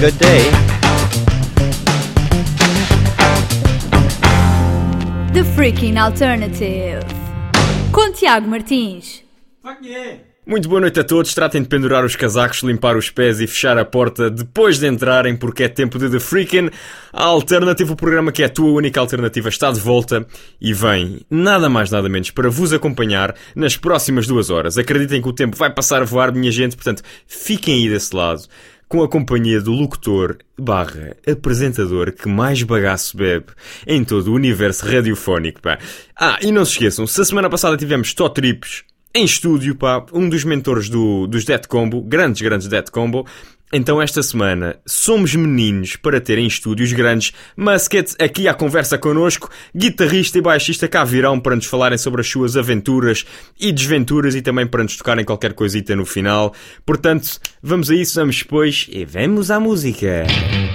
good day. The Freaking Alternative, com Tiago Martins. Muito boa noite a todos, tratem de pendurar os casacos, limpar os pés e fechar a porta depois de entrarem, porque é tempo de The Freaking Alternative, o programa que é a tua única alternativa está de volta e vem nada mais nada menos para vos acompanhar nas próximas 2 horas. Acreditem que o tempo vai passar a voar, minha gente, portanto fiquem aí desse lado, com a companhia do locutor / apresentador que mais bagaço bebe em todo o universo radiofónico, pá. E não se esqueçam, se a semana passada tivemos Totrips em estúdio, pá, um dos mentores dos Death Combo, grandes Death Combo, então esta semana somos meninos para ter em estúdios grandes Musket aqui à conversa connosco, guitarrista e baixista cá virão para nos falarem sobre as suas aventuras e desventuras e também para nos tocarem qualquer coisita no final. Portanto, vamos a isso, vamos depois e vamos à música.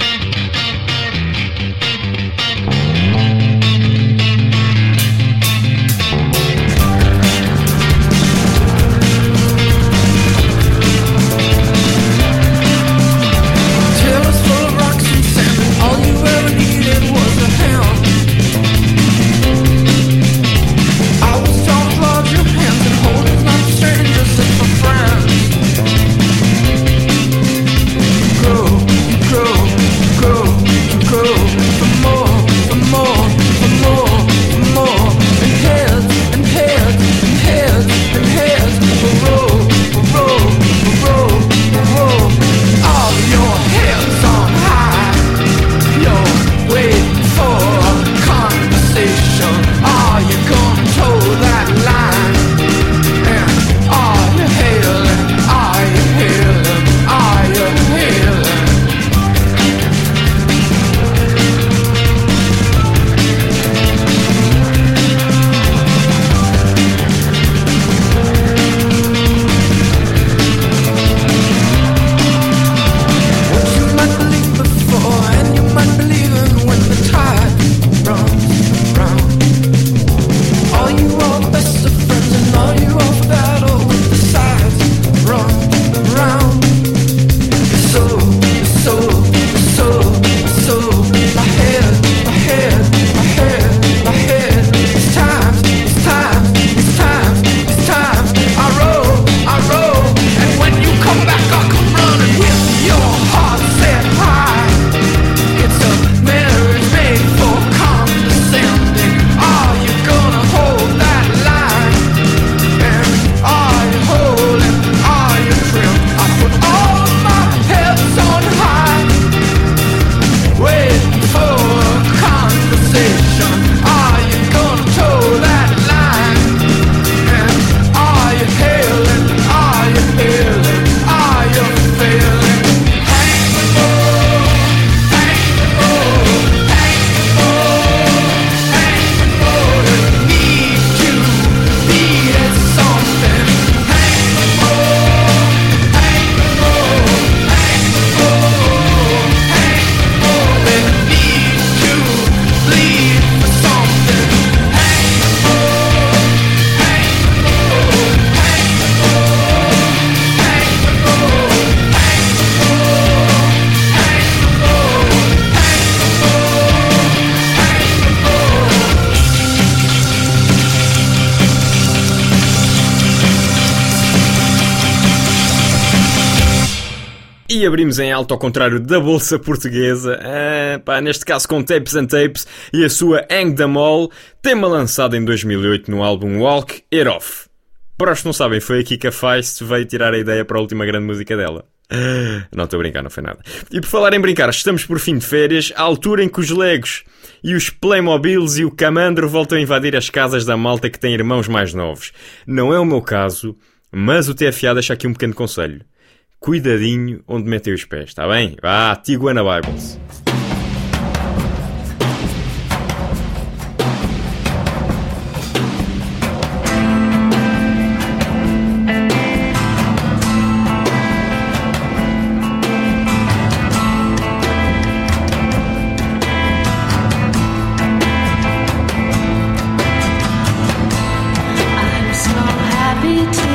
E abrimos em alto ao contrário da Bolsa Portuguesa, neste caso com Tapes and Tapes e a sua Hang Them All, tema lançado em 2008 no álbum Walk It Off. Para os que não sabem, foi aqui que a Feist veio tirar a ideia para a última grande música dela. Não estou a brincar, não foi nada. E por falar em brincar, estamos por fim de férias, à altura em que os Legos e os Playmobiles e o Camandro voltam a invadir as casas da malta que tem irmãos mais novos. Não é o meu caso, mas o TFA deixa aqui um pequeno conselho. Cuidadinho onde metem os pés, está bem? Vá, Tiguana Bibles.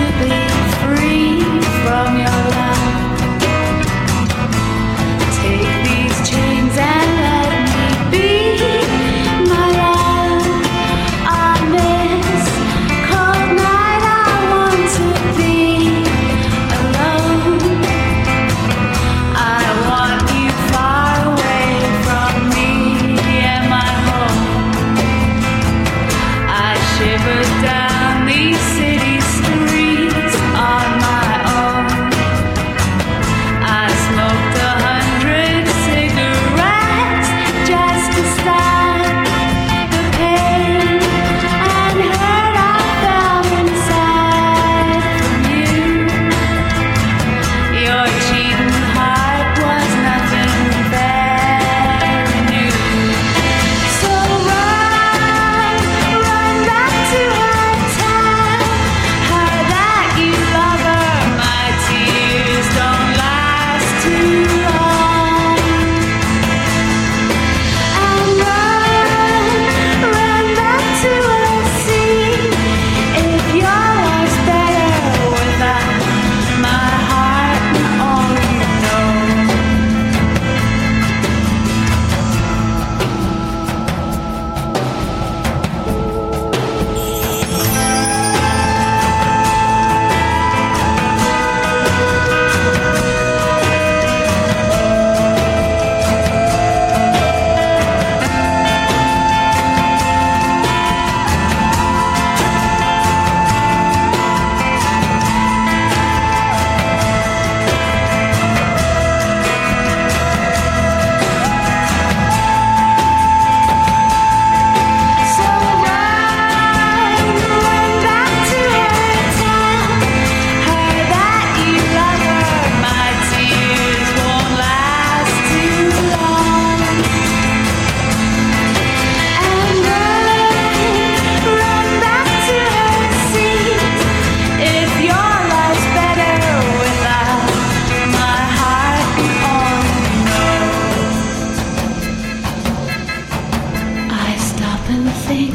Take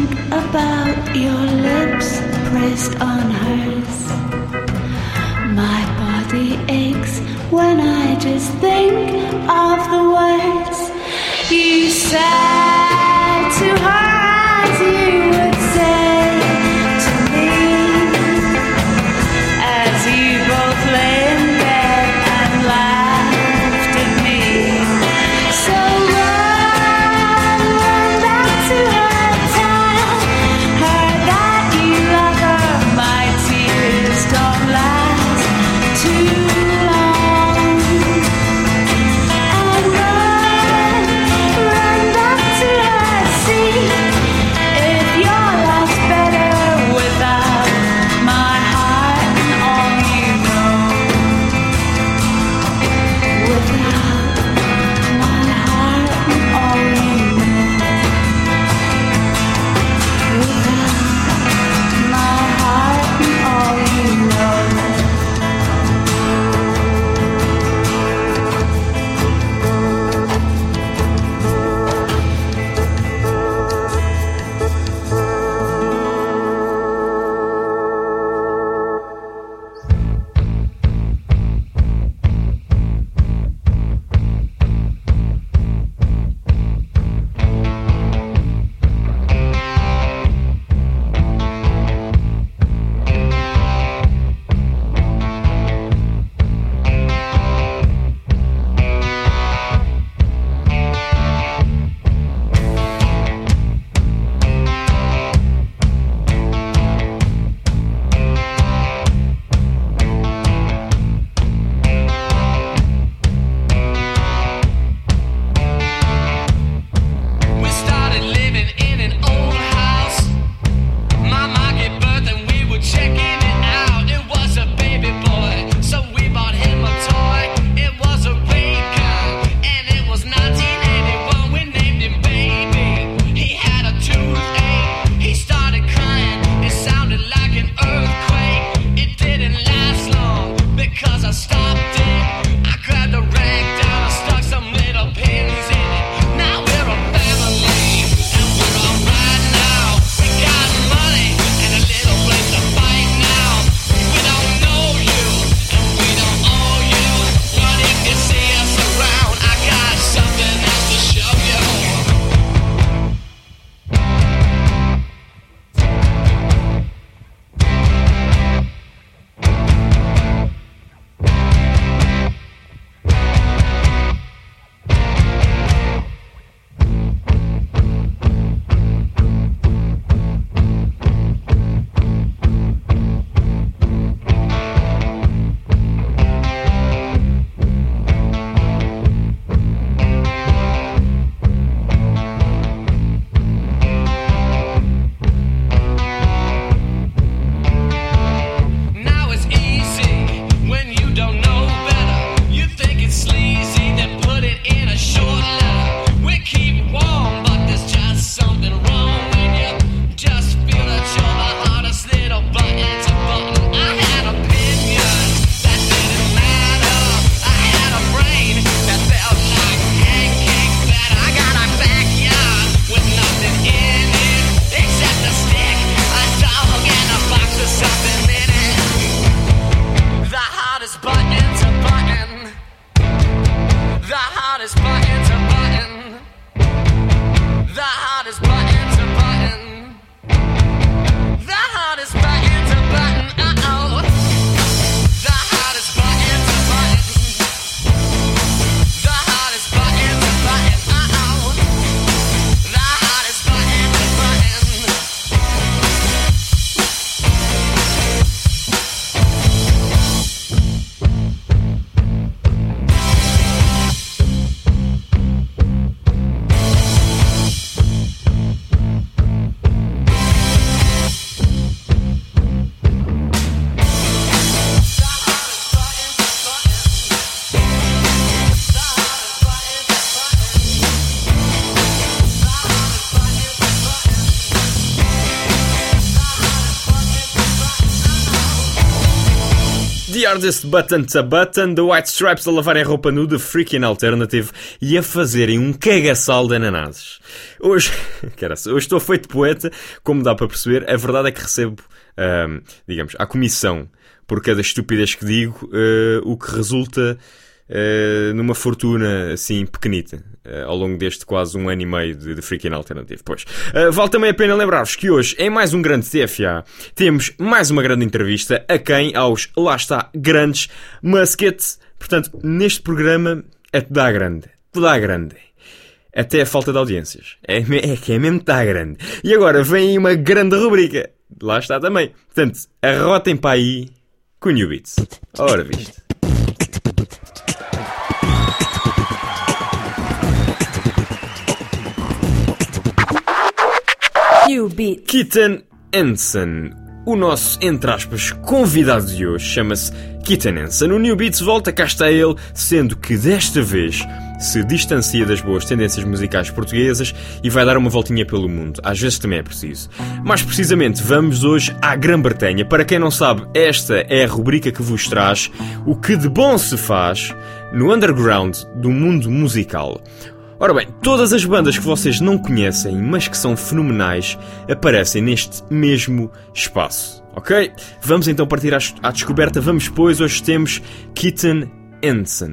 think about your lips pressed on hers. My body aches when I just think of the words you said to her, as you would say to me, as you both lay in bed and laughed at me. So run back to her, tell her that you love her. My tears don't last too long. And run back to her, see The Hardest Button to Button, The White Stripes a lavarem roupa nu, The Freaking Alternative e a fazerem um cagaçal de ananases. Hoje estou feito poeta, como dá para perceber. A verdade é que recebo, digamos, à comissão por cada estupidez que digo, o que resulta numa fortuna assim pequenita ao longo deste quase 1 ano e meio de Freaking Alternative. Pois, vale também a pena lembrar-vos que hoje, em mais um grande TFA, temos mais uma grande entrevista a quem? Aos, lá está, grandes Musket. Portanto, neste programa é tudo à grande. Tudo à grande. Até a falta de audiências. É que é mesmo tá grande. E agora vem uma grande rubrica. Lá está também. Portanto, arrotem para aí com o New Beats. Ora, viste. Keaton Henson, o nosso, entre aspas, convidado de hoje, chama-se Keaton Henson. O New Beats volta, cá está ele, sendo que desta vez se distancia das boas tendências musicais portuguesas e vai dar uma voltinha pelo mundo. Às vezes também é preciso. Mais precisamente, vamos hoje à Grã-Bretanha. Para quem não sabe, esta é a rubrica que vos traz o que de bom se faz no underground do mundo musical. Ora bem, todas as bandas que vocês não conhecem, mas que são fenomenais, aparecem neste mesmo espaço, ok? Vamos então partir à descoberta. Vamos, pois, hoje temos Keaton Henson.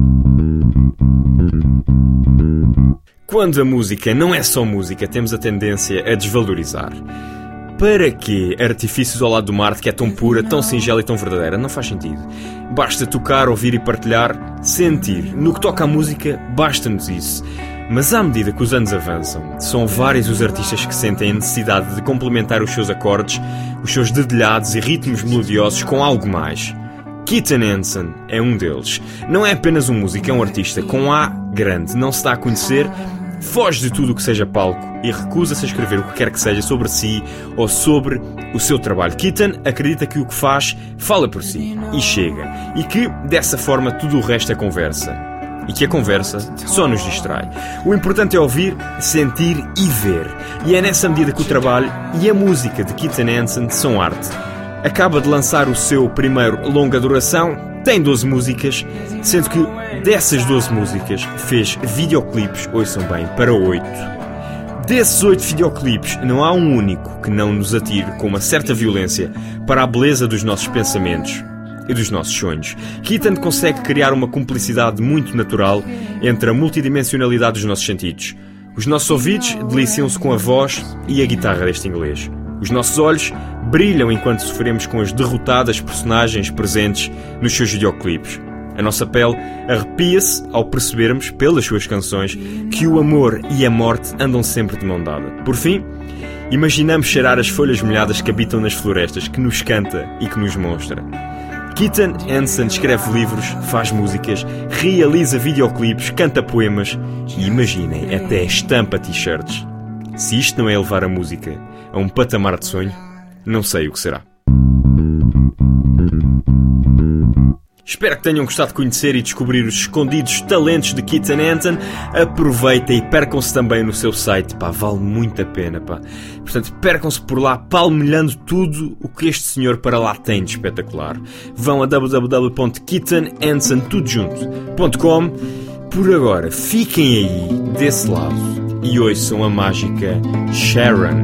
Quando a música não é só música, temos a tendência a desvalorizar. Para quê artifícios ao lado do mar que é tão pura, tão singela e tão verdadeira? Não faz sentido. Basta tocar, ouvir e partilhar, sentir. No que toca à música, basta-nos isso. Mas à medida que os anos avançam, são vários os artistas que sentem a necessidade de complementar os seus acordes, os seus dedilhados e ritmos melodiosos com algo mais. Keaton Henson é um deles. Não é apenas um músico, é um artista com A grande. Não se dá a conhecer, foge de tudo o que seja palco e recusa-se a escrever o que quer que seja sobre si ou sobre o seu trabalho. Keaton acredita que o que faz fala por si e chega. E que, dessa forma, tudo o resto é conversa. E que a conversa só nos distrai. O importante é ouvir, sentir e ver. E é nessa medida que o trabalho e a música de Keaton Henson são arte. Acaba de lançar o seu primeiro longa duração, tem 12 músicas, sendo que dessas 12 músicas fez videoclipes, ouçam bem, para 8. Desses 8 videoclipes, não há um único que não nos atire com uma certa violência para a beleza dos nossos pensamentos e dos nossos sonhos. Keaton consegue criar uma cumplicidade muito natural entre a multidimensionalidade dos nossos sentidos. Os nossos ouvidos deliciam-se com a voz e a guitarra deste inglês. Os nossos olhos brilham enquanto sofremos com as derrotadas personagens presentes nos seus videoclipes. A nossa pele arrepia-se ao percebermos, pelas suas canções, que o amor e a morte andam sempre de mão dada. Por fim, imaginamos cheirar as folhas molhadas que habitam nas florestas, que nos canta e que nos mostra. Keaton Henson escreve livros, faz músicas, realiza videoclipes, canta poemas e, imaginem, até estampa t-shirts. Se isto não é elevar a música a um patamar de sonho, não sei o que será. Espero que tenham gostado de conhecer e descobrir os escondidos talentos de Keaton Henson. Aproveitem e percam-se também no seu site, pá, vale muito a pena, pá. Portanto, percam-se por lá, palmilhando tudo o que este senhor para lá tem de espetacular. Vão a www.keatonhenson.com. Por agora, fiquem aí, desse lado, e ouçam a mágica Sharon.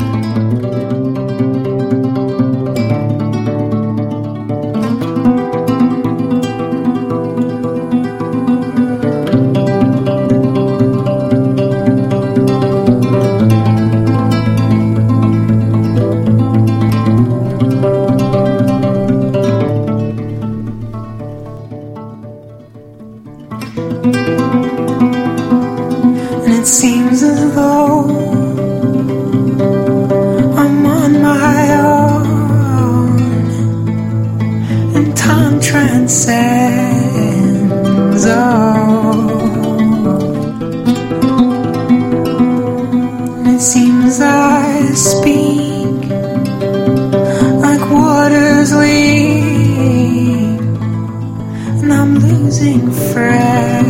Seems as though I'm on my own and time transcends. It seems I speak like waters leap, and I'm losing friends.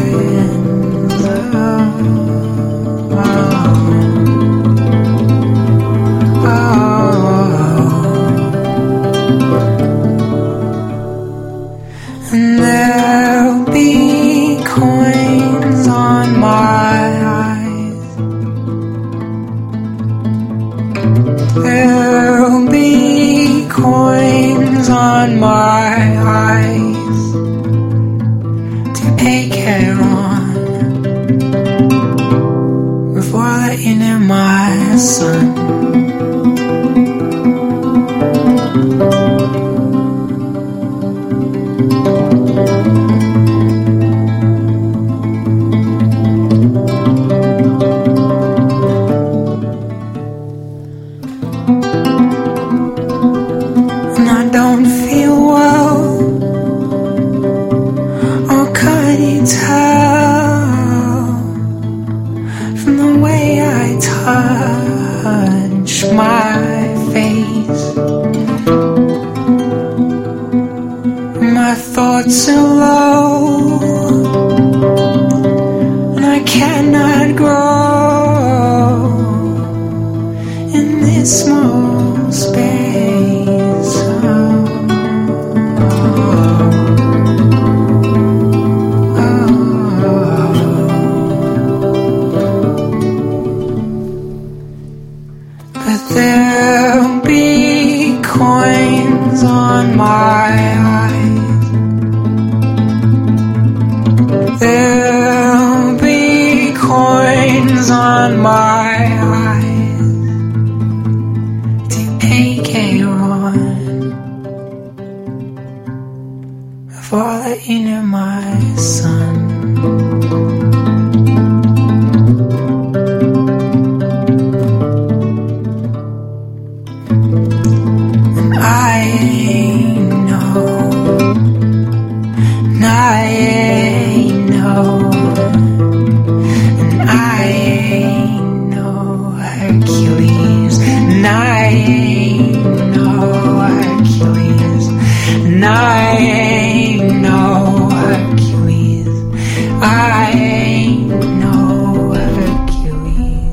on my eyes to take care on before I let you near my son. So low, and I cannot grow in this small space. But there'll be coins on my eyes. There'll be coins on my eyes to pay care on before I let you near my son. And I know, and I know, and I ain't no Hercules, and I ain't no Hercules, and I ain't no Hercules, I ain't no Hercules.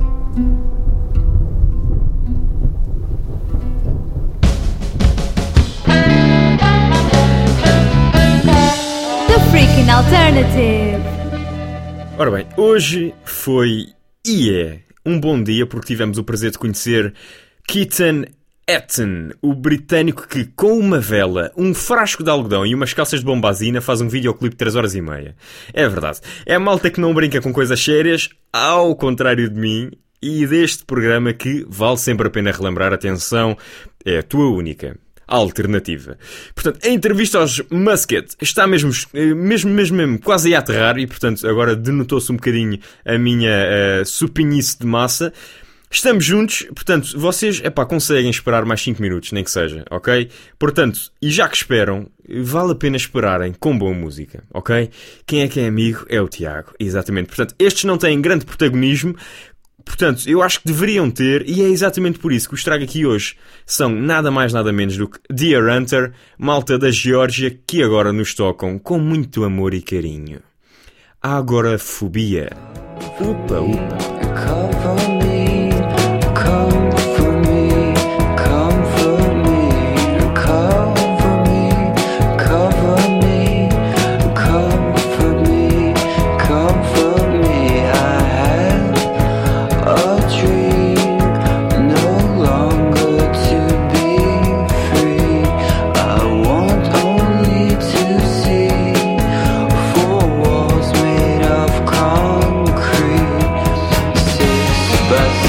The Freaking Alternative. Ora bem, hoje foi e é um bom dia porque tivemos o prazer de conhecer Keaton Etten, o britânico que com uma vela, um frasco de algodão e umas calças de bombazina faz um videoclipe de 3 horas e meia. É verdade, é a malta que não brinca com coisas sérias, ao contrário de mim e deste programa que vale sempre a pena relembrar, atenção, é a tua única alternativa. Portanto, a entrevista aos Musket está mesmo quase a aterrar e, portanto, agora denotou-se um bocadinho a minha supinhice de massa. Estamos juntos, portanto, vocês, conseguem esperar mais 5 minutos, nem que seja, ok? Portanto, e já que esperam, vale a pena esperarem com boa música, ok? Quem é amigo é o Tiago, exatamente. Portanto, estes não têm grande protagonismo. Portanto, eu acho que deveriam ter, e é exatamente por isso que os trago aqui hoje. São nada mais nada menos do que Dear Hunter, malta da Geórgia, que agora nos tocam com muito amor e carinho. Agorafobia. Upa, upa. But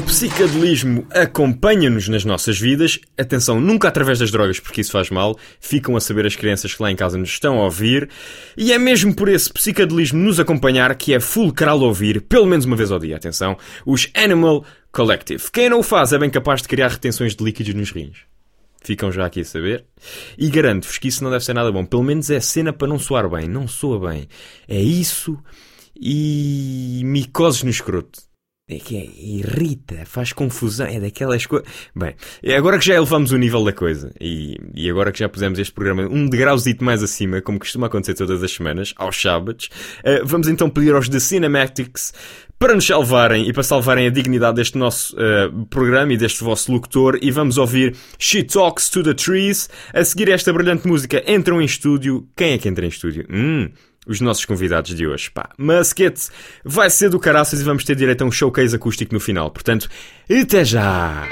psicadelismo acompanha-nos nas nossas vidas. Atenção, nunca através das drogas, porque isso faz mal. Ficam a saber as crianças que lá em casa nos estão a ouvir. E é mesmo por esse psicadelismo nos acompanhar que é fulcral ouvir, pelo menos uma vez ao dia, atenção, os Animal Collective. Quem não o faz é bem capaz de criar retenções de líquidos nos rins. Ficam já aqui a saber. E garanto-vos que isso não deve ser nada bom. Pelo menos é cena para não soar bem. Não soa bem. É isso e micoses no escroto. É que irrita, faz confusão, é daquelas coisas... Bem, agora que já elevamos o nível da coisa e agora que já pusemos este programa um degrauzito mais acima, como costuma acontecer todas as semanas, aos sábados, vamos então pedir aos The Cinematics para nos salvarem e para salvarem a dignidade deste nosso programa e deste vosso locutor, e vamos ouvir She Talks to the Trees. A seguir esta brilhante música entram em estúdio. Quem é que entra em estúdio? Os nossos convidados de hoje, pá. Musket vai ser do caraças e vamos ter direito a um showcase acústico no final. Portanto, até já!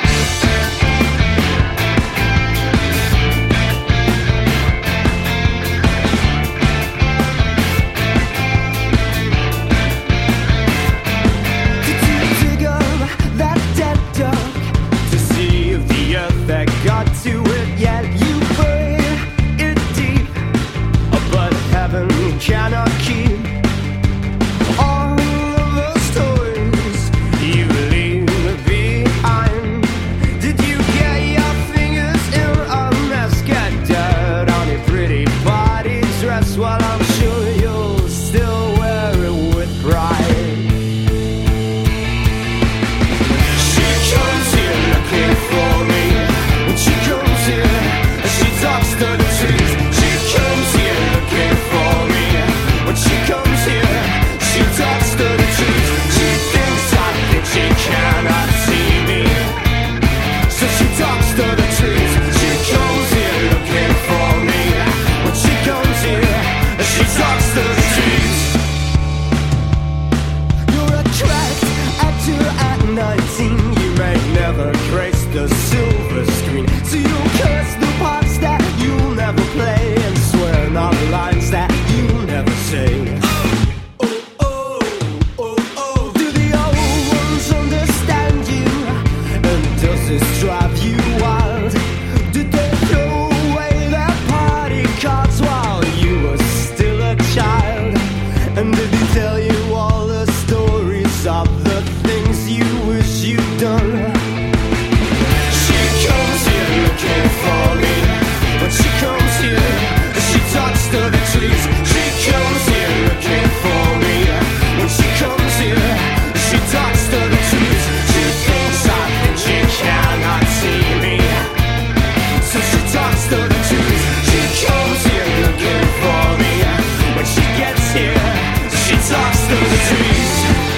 Cannot keep all of the stories you leave behind. Did you get your fingers in a mess? Get dirt on your pretty body dress. Well, I'm sure you'll still wear it with pride. She comes here looking for me. When she comes here, she talks to the trees. She comes here looking for me. When she comes here, she talks to the trees. She thinks I think she cannot see me, so she talks to the trees. She comes here looking for me. When she comes here, she talks to the trees. You're a crack actor at 19. You may never grace the silver screen, so you curse the parts that you'll never play and swear not the lines that you'll never say. Do the old ones understand you? And does this drive you wild? Did they throw away their party cards while you were still a child? And did they tell you all the stories of the things you wish you'd done? She comes here looking for me. When she comes here, she talks to the trees. She comes here looking for me. When she comes here, she talks to the trees. She thinks I think she cannot see me, so she talks to the trees. She comes here looking for me. When she gets here, she talks to the trees.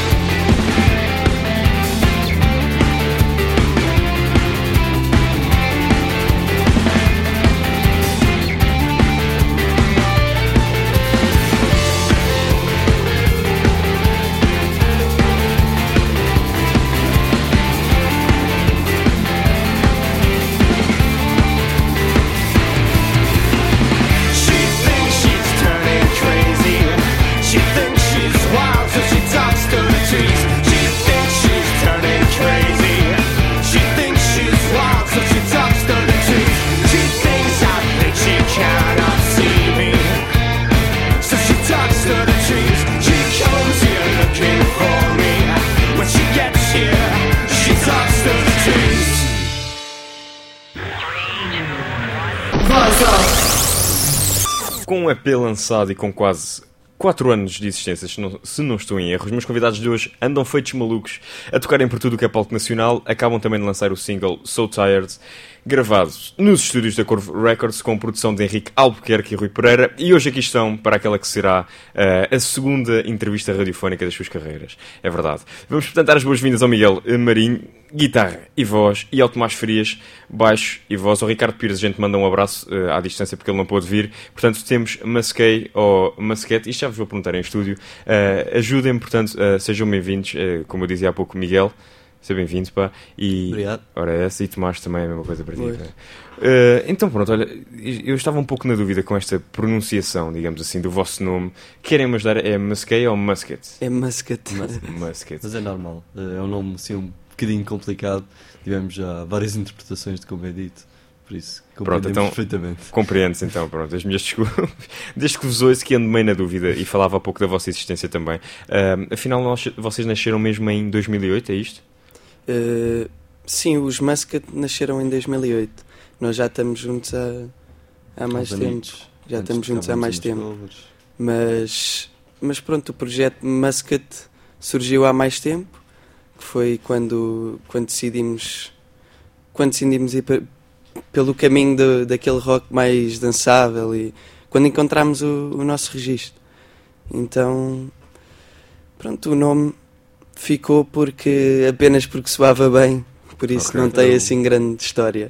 Com um EP lançado e com quase 4 anos de existência, se não estou em erro, os meus convidados de hoje andam feitos malucos a tocarem por tudo o que é palco nacional. Acabam também de lançar o single So Tired, gravado nos estúdios da Corvo Records, com produção de Henrique Albuquerque e Rui Pereira, e hoje aqui estão para aquela que será a segunda entrevista radiofónica das suas carreiras. É verdade. Vamos, portanto, dar as boas-vindas ao Miguel Marinho, guitarra e voz, e ao Tomás Farias, baixo e voz. Ao Ricardo Pires, a gente manda um abraço à distância porque ele não pôde vir. Portanto, temos Musquet ou Musquet, isto já vos vou perguntar em estúdio. Ajudem-me, portanto, sejam bem-vindos, como eu dizia há pouco, Miguel. Seja bem-vindo, pá. E, obrigado. Ora, essa, e Tomás também é a mesma coisa para ti. Então, pronto, olha, eu estava um pouco na dúvida com esta pronunciação, digamos assim, do vosso nome. Querem-me ajudar? É Musquet ou Musket? É Musket. Musket. Mas é normal. É um nome, assim, um bocadinho complicado. Tivemos já várias interpretações de como é dito, por isso compreendemos então, perfeitamente. Compreendes então, pronto, as minhas desculpas. Desde que vos ouço que ando meio na dúvida e falava há pouco da vossa existência também. Afinal, vocês nasceram mesmo em 2008, é isto? Sim, os Muscat nasceram em 2008. Nós já estamos juntos há mais tempo. Já estamos juntos há mais tempo. Mas pronto, o projeto Muscat surgiu há mais tempo, que foi quando decidimos ir pelo caminho daquele rock mais dançável e quando encontramos o nosso registro. Então, pronto, o nome ficou apenas porque soava bem, por isso não tem assim grande história.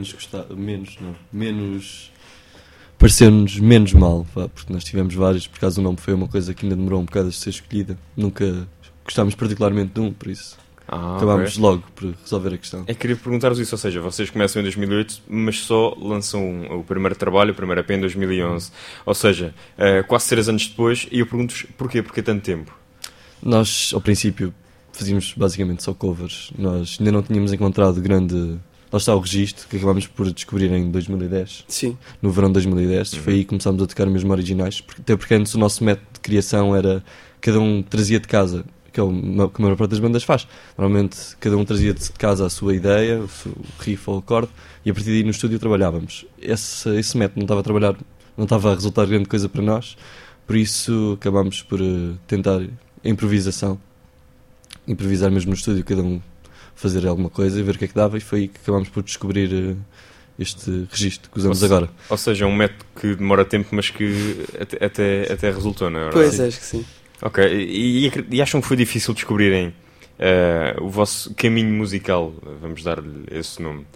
Pareceu-nos menos mal, porque nós tivemos vários, por causa do nome foi uma coisa que ainda demorou um bocado a ser escolhida. Nunca gostámos particularmente de um, por isso acabámos logo por resolver a questão. Queria perguntar-vos isso, ou seja, vocês começam em 2008, mas só lançam o primeiro trabalho, o primeiro EP em 2011. Ou seja, quase 3 anos depois, e eu pergunto-vos porquê tanto tempo? Nós, ao princípio, fazíamos basicamente só covers. Nós ainda não tínhamos encontrado grande... Lá está o registro, que acabámos por descobrir em 2010. Sim. No verão de 2010. Foi aí que começámos a tocar mesmo originais. Até porque antes o nosso método de criação era... Cada um trazia de casa, que é o que a maior parte das bandas faz. Normalmente, cada um trazia de casa a sua ideia, o seu riff ou acorde, e a partir daí no estúdio trabalhávamos. Esse método não estava a resultar grande coisa para nós, por isso acabámos por tentar improvisar mesmo no estúdio, cada um fazer alguma coisa e ver o que é que dava, e foi aí que acabámos por descobrir este registro que usamos agora. Ou seja, um método que demora tempo, mas que até resultou, não é? Pois, acho que sim. Ok, e acham que foi difícil descobrirem o vosso caminho musical, vamos dar-lhe esse nome?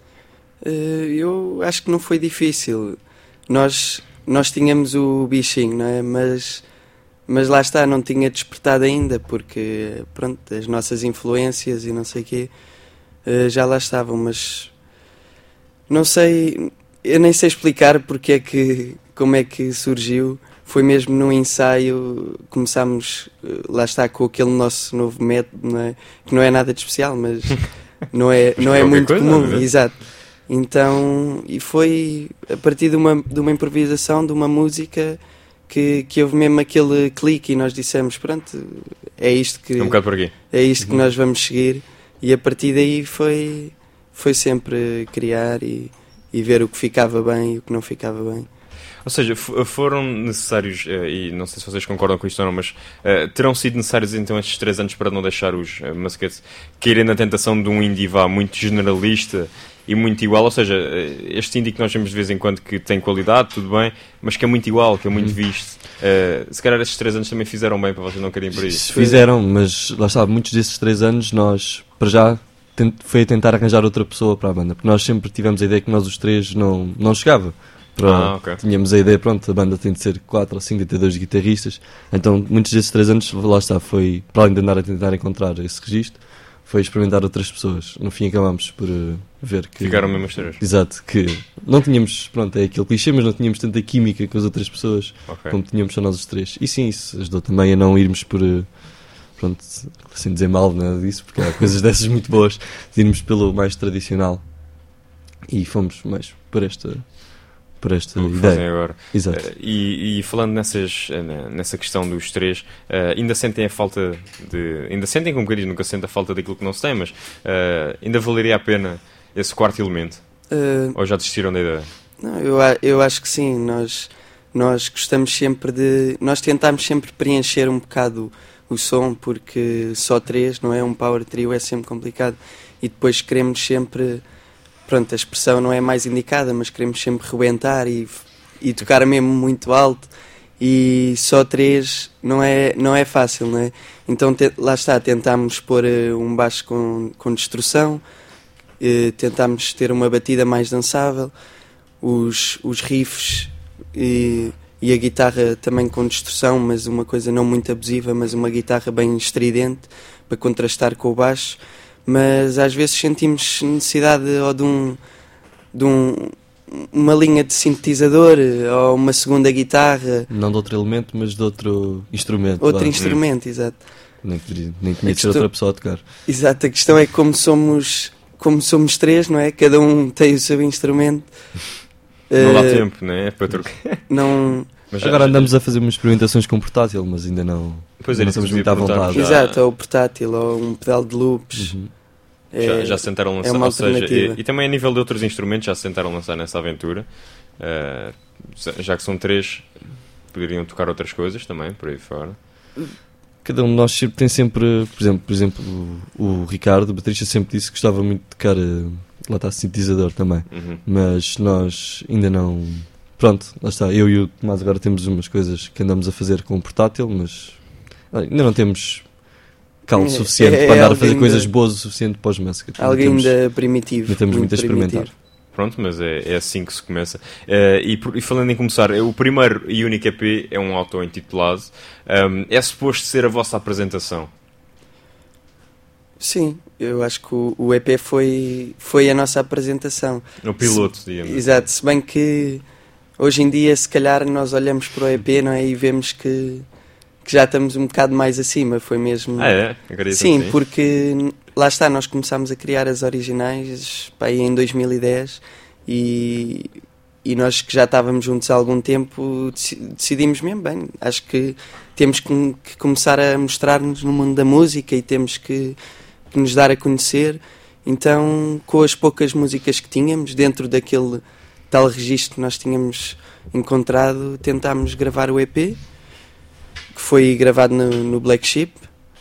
Eu acho que não foi difícil. Nós tínhamos o bichinho, não é? Mas lá está, não tinha despertado ainda, porque pronto, as nossas influências e não sei o quê já lá estavam, mas não sei, eu nem sei explicar como é que surgiu. Foi mesmo num ensaio, começámos, lá está, com aquele nosso novo método, não é? Que não é nada de especial, mas não é muito coisa, comum, exato. Então, e foi a partir de uma improvisação, de uma música, que houve mesmo aquele clique e nós dissemos, pronto, é isto que, um bocado por aqui. É isto que nós vamos seguir, e a partir daí foi sempre criar e ver o que ficava bem e o que não ficava bem. Ou seja, foram necessários, e não sei se vocês concordam com isto ou não, mas terão sido necessários então estes 3 anos para não deixar os Muscat caírem na tentação de um indie muito generalista e muito igual. Ou seja, este indie que nós vemos de vez em quando que tem qualidade, tudo bem, mas que é muito igual, que é muito visto. Se calhar estes 3 anos também fizeram bem para vocês não querem por isso. Fizeram, mas lá está, muitos desses 3 anos nós, para já, foi a tentar arranjar outra pessoa para a banda, porque nós sempre tivemos a ideia que nós os 3 não chegava. Okay. Tínhamos a ideia, pronto, a banda tem de ser 4 ou 5, de ter 2 guitarristas, então muitos desses 3 anos, lá está, foi para além de andar a tentar encontrar esse registro, foi experimentar outras pessoas. No fim acabámos por ver que... Ficaram mesmo as 3. Exato, que não tínhamos, pronto, é aquele clichê, mas não tínhamos tanta química com as outras pessoas como tínhamos só nós os 3. E sim, isso ajudou também a não irmos por... pronto, sem dizer mal, nada disso, porque há coisas dessas muito boas, de irmos pelo mais tradicional. E fomos mais por esta ideia. Agora. Exato. E falando nessa questão dos 3, ainda sentem a falta de... Ainda sentem, como querido, nunca sentem a falta daquilo que não se tem, mas ainda valeria a pena esse 4º elemento? Ou já desistiram da ideia? Não, eu acho que sim. Nós gostamos sempre de... Nós tentámos sempre preencher um bocado o som, porque só 3, não é? Um power trio é sempre complicado. E depois queremos sempre... Pronto, a expressão não é mais indicada, mas queremos sempre rebentar e tocar mesmo muito alto, e só 3 não é fácil, não é? Então lá está, tentámos pôr um baixo com destrução, tentámos ter uma batida mais dançável, os riffs e a guitarra também com destrução, mas uma coisa não muito abusiva, mas uma guitarra bem estridente para contrastar com o baixo. Mas às vezes sentimos necessidade ou de uma linha de sintetizador ou uma segunda guitarra. Não de outro elemento, mas de outro instrumento. Outro instrumento, exato. Nem tinha de ser outra pessoa a tocar. Exato, a questão é que como somos 3, não é? Cada um tem o seu instrumento. Não dá tempo, não é? Para trocar. Não... Mas Agora andamos a fazer umas experimentações com portátil, mas ainda não, Pois não era estamos isso que muito eu à ia perguntar. vontade. Já- Exato, ou portátil, ou um pedal de loops. Uhum. Já se tentaram lançar, uma ou seja, alternativa. e também a nível de outros instrumentos já se tentaram lançar nessa aventura. Já que são 3, poderiam tocar outras coisas também, por aí fora. Cada um de nós tem sempre, por exemplo, o Ricardo, o baterista, sempre disse que gostava muito de tocar, lá está, sintetizador também, Uhum. mas nós ainda não, pronto, lá está, eu e o Tomás agora temos umas coisas que andamos a fazer com o portátil, mas ainda não temos calo suficiente para andar a fazer alguém coisas da- boas o suficiente para os Musket. Alguém ainda primitivo. ainda temos muito a experimentar. primitivo. Pronto, mas é assim que se começa. E falando em começar, o primeiro e único EP é um auto-intitulado. É suposto ser a vossa apresentação. Sim, eu acho que o EP foi a nossa apresentação. No piloto, digamos. Exato, se bem que hoje em dia, se calhar, nós olhamos para o EP, não é? E vemos que já estamos um bocado mais acima. Foi mesmo. Ah, é? Acredito Sim, que sim. porque lá está, nós começámos a criar as originais pá, aí em 2010 e nós que já estávamos juntos há algum tempo decidimos mesmo, bem, acho que temos que começar a mostrar-nos no mundo da música e temos que nos dar a conhecer. Então, com as poucas músicas que tínhamos, dentro daquele tal registro que nós tínhamos encontrado, tentámos gravar o EP, que foi gravado no Black Sheep.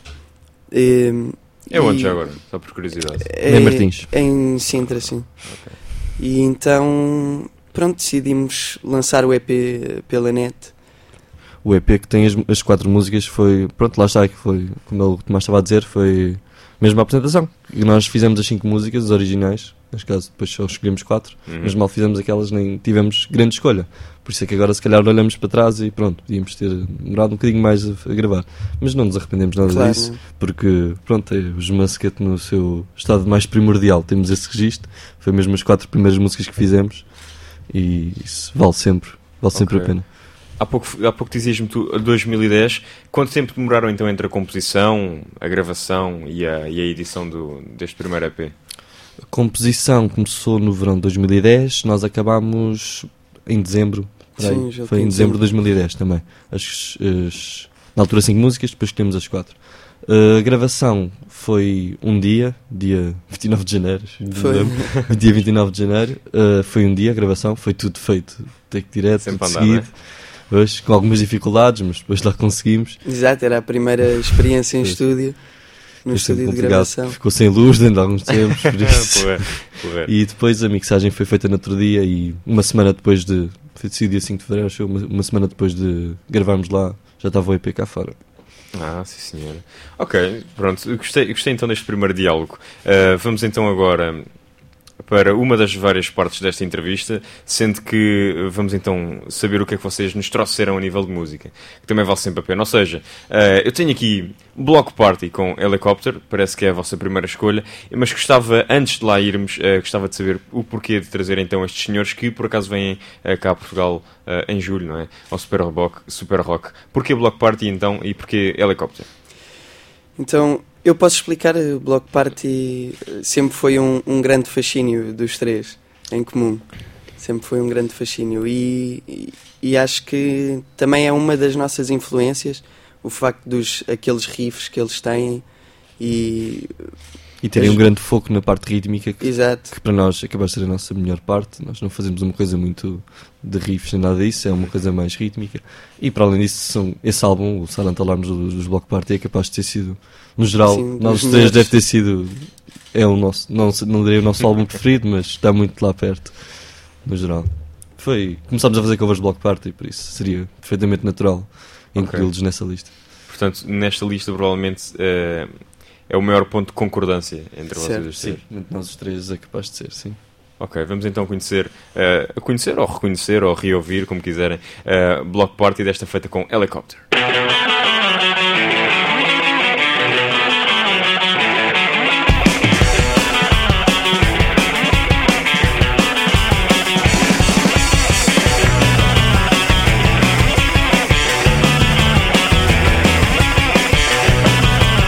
É onde já agora? Só por curiosidade. Em Martins. Em Sintra, sim. E então, pronto, decidimos lançar o EP pela net. O EP que tem as 4 músicas foi, pronto, lá está, que foi, como o Tomás estava a dizer, foi mesmo a apresentação. E nós fizemos as 5 músicas, as originais, neste caso depois só escolhemos 4, mas mal fizemos aquelas, nem tivemos grande escolha. Por isso é que agora se calhar olhamos para trás e pronto, podíamos ter demorado um bocadinho mais a gravar. Mas não nos arrependemos nada Claro, disso, não. porque pronto, os Musket no seu estado mais primordial, temos esse registro, foi mesmo as 4 primeiras músicas que fizemos e isso vale sempre Ok. a pena. Há pouco dizias-me tu, 2010. Quanto tempo demoraram então entre a composição, a gravação e a edição deste primeiro EP? A composição começou no verão de 2010, nós acabámos em dezembro. por aí. Sim, já Foi tem em dezembro de dezembro. Uhum. 2010 também. Na altura 5 músicas, depois temos as 4. A gravação foi um dia 29 de janeiro. Foi. Dia 29 de janeiro. Foi um dia a gravação, foi tudo feito, take direto, Sempre tudo a andar, seguido. Hoje, com algumas dificuldades, mas depois lá conseguimos. Exato, era a primeira experiência em Pois. estúdio, no Foi sempre estúdio de complicado. gravação. Ficou sem luz dentro de alguns tempos, por isso. Porra. E depois a mixagem foi feita no outro dia e uma semana depois de... Foi dia 5 de fevereiro, acho eu, uma semana depois de gravarmos lá, já estava o EP cá fora. Ah, sim senhora. Ok, pronto. Eu gostei então deste primeiro diálogo. Vamos então agora para uma das várias partes desta entrevista, sendo que vamos então saber o que é que vocês nos trouxeram a nível de música, que também vale sempre a pena. Ou seja, eu tenho aqui Block Party com Helicopter, parece que é a vossa primeira escolha, mas gostava, antes de lá irmos, gostava de saber o porquê de trazer então estes senhores que por acaso vêm cá a Portugal em julho, não é? Ao Super Rock. Porquê Block Party então e porquê Helicopter? Então, eu posso explicar, o Block Party sempre foi um grande fascínio dos 3, em comum. Sempre foi um grande fascínio e acho que também é uma das nossas influências, o facto dos aqueles riffs que eles têm e terem um grande foco na parte rítmica que exato, para nós acaba de ser a nossa melhor parte. Nós não fazemos uma coisa muito de riffs nem nada disso, é uma coisa mais rítmica. E para além disso, esse álbum, o Silent Alarms dos Block Party, é capaz de ter sido, no geral, Sim, nós dos três melhores. deve ter sido, é o nosso, não direi o nosso álbum preferido, mas está muito lá perto, no geral. Começámos a fazer covers de Block Party, por isso seria perfeitamente natural incluí-los nessa lista. Portanto, nesta lista provavelmente é o maior ponto de concordância entre vocês os três. Sim, entre nós os três é capaz de ser, sim. Ok, vamos então conhecer ou reconhecer ou reouvir, como quiserem, Block Party desta feita com Helicopter. Helicopter.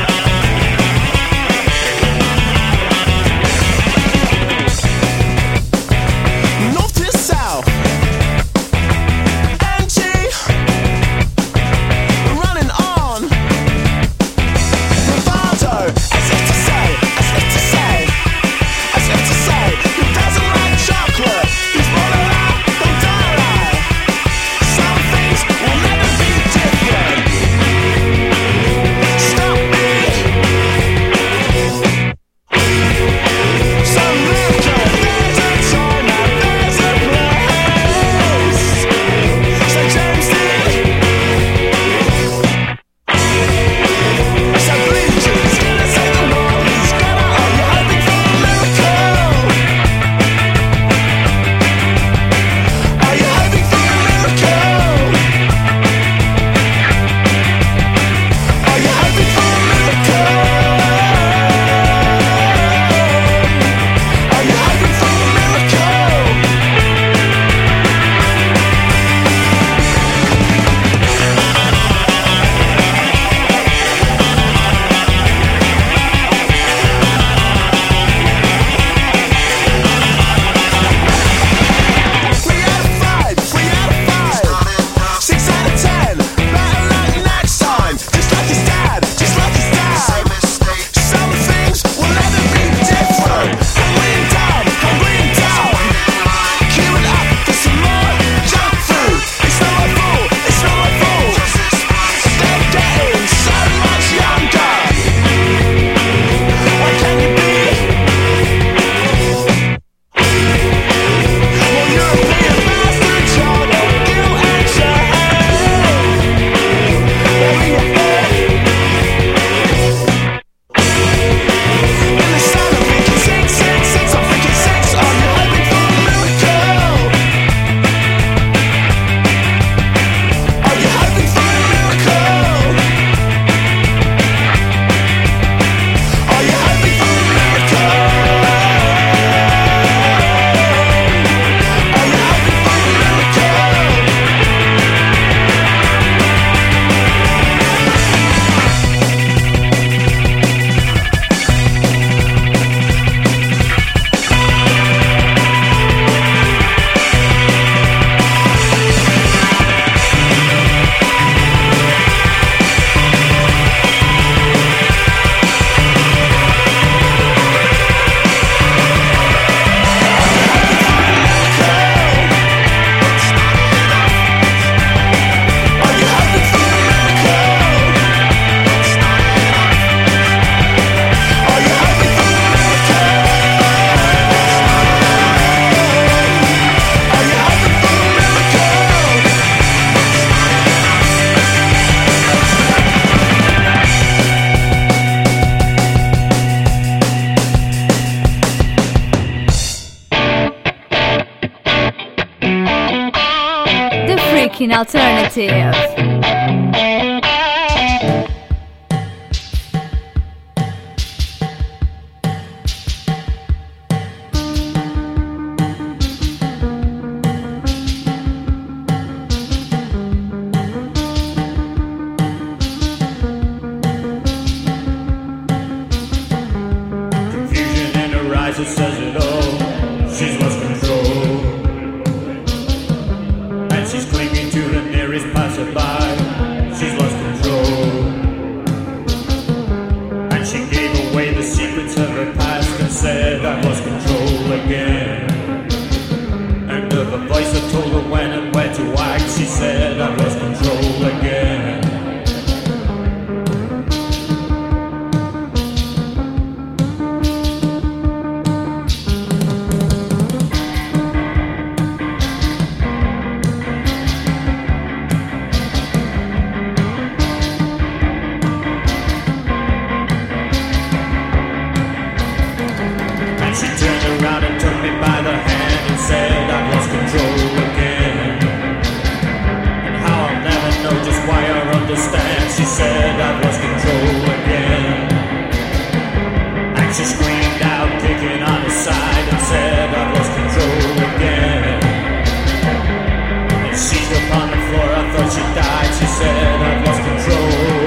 Freaking Alternative. Confusion in her eyes, it says it all. She's lost control, and she's clinging to the nearest passerby. She's lost control, and she gave away the secrets of her past and said, I've lost control again. And of a voice that told her when and where to act, she said, I've lost control again. And she turned around and took me by the hand and said, I've lost control again. And how I'll never know just why or understand. She said, I've lost control again. And she screamed out, kicking on the side, and said, I've lost control again. And seized upon the floor, I thought she died. She said, I've lost control.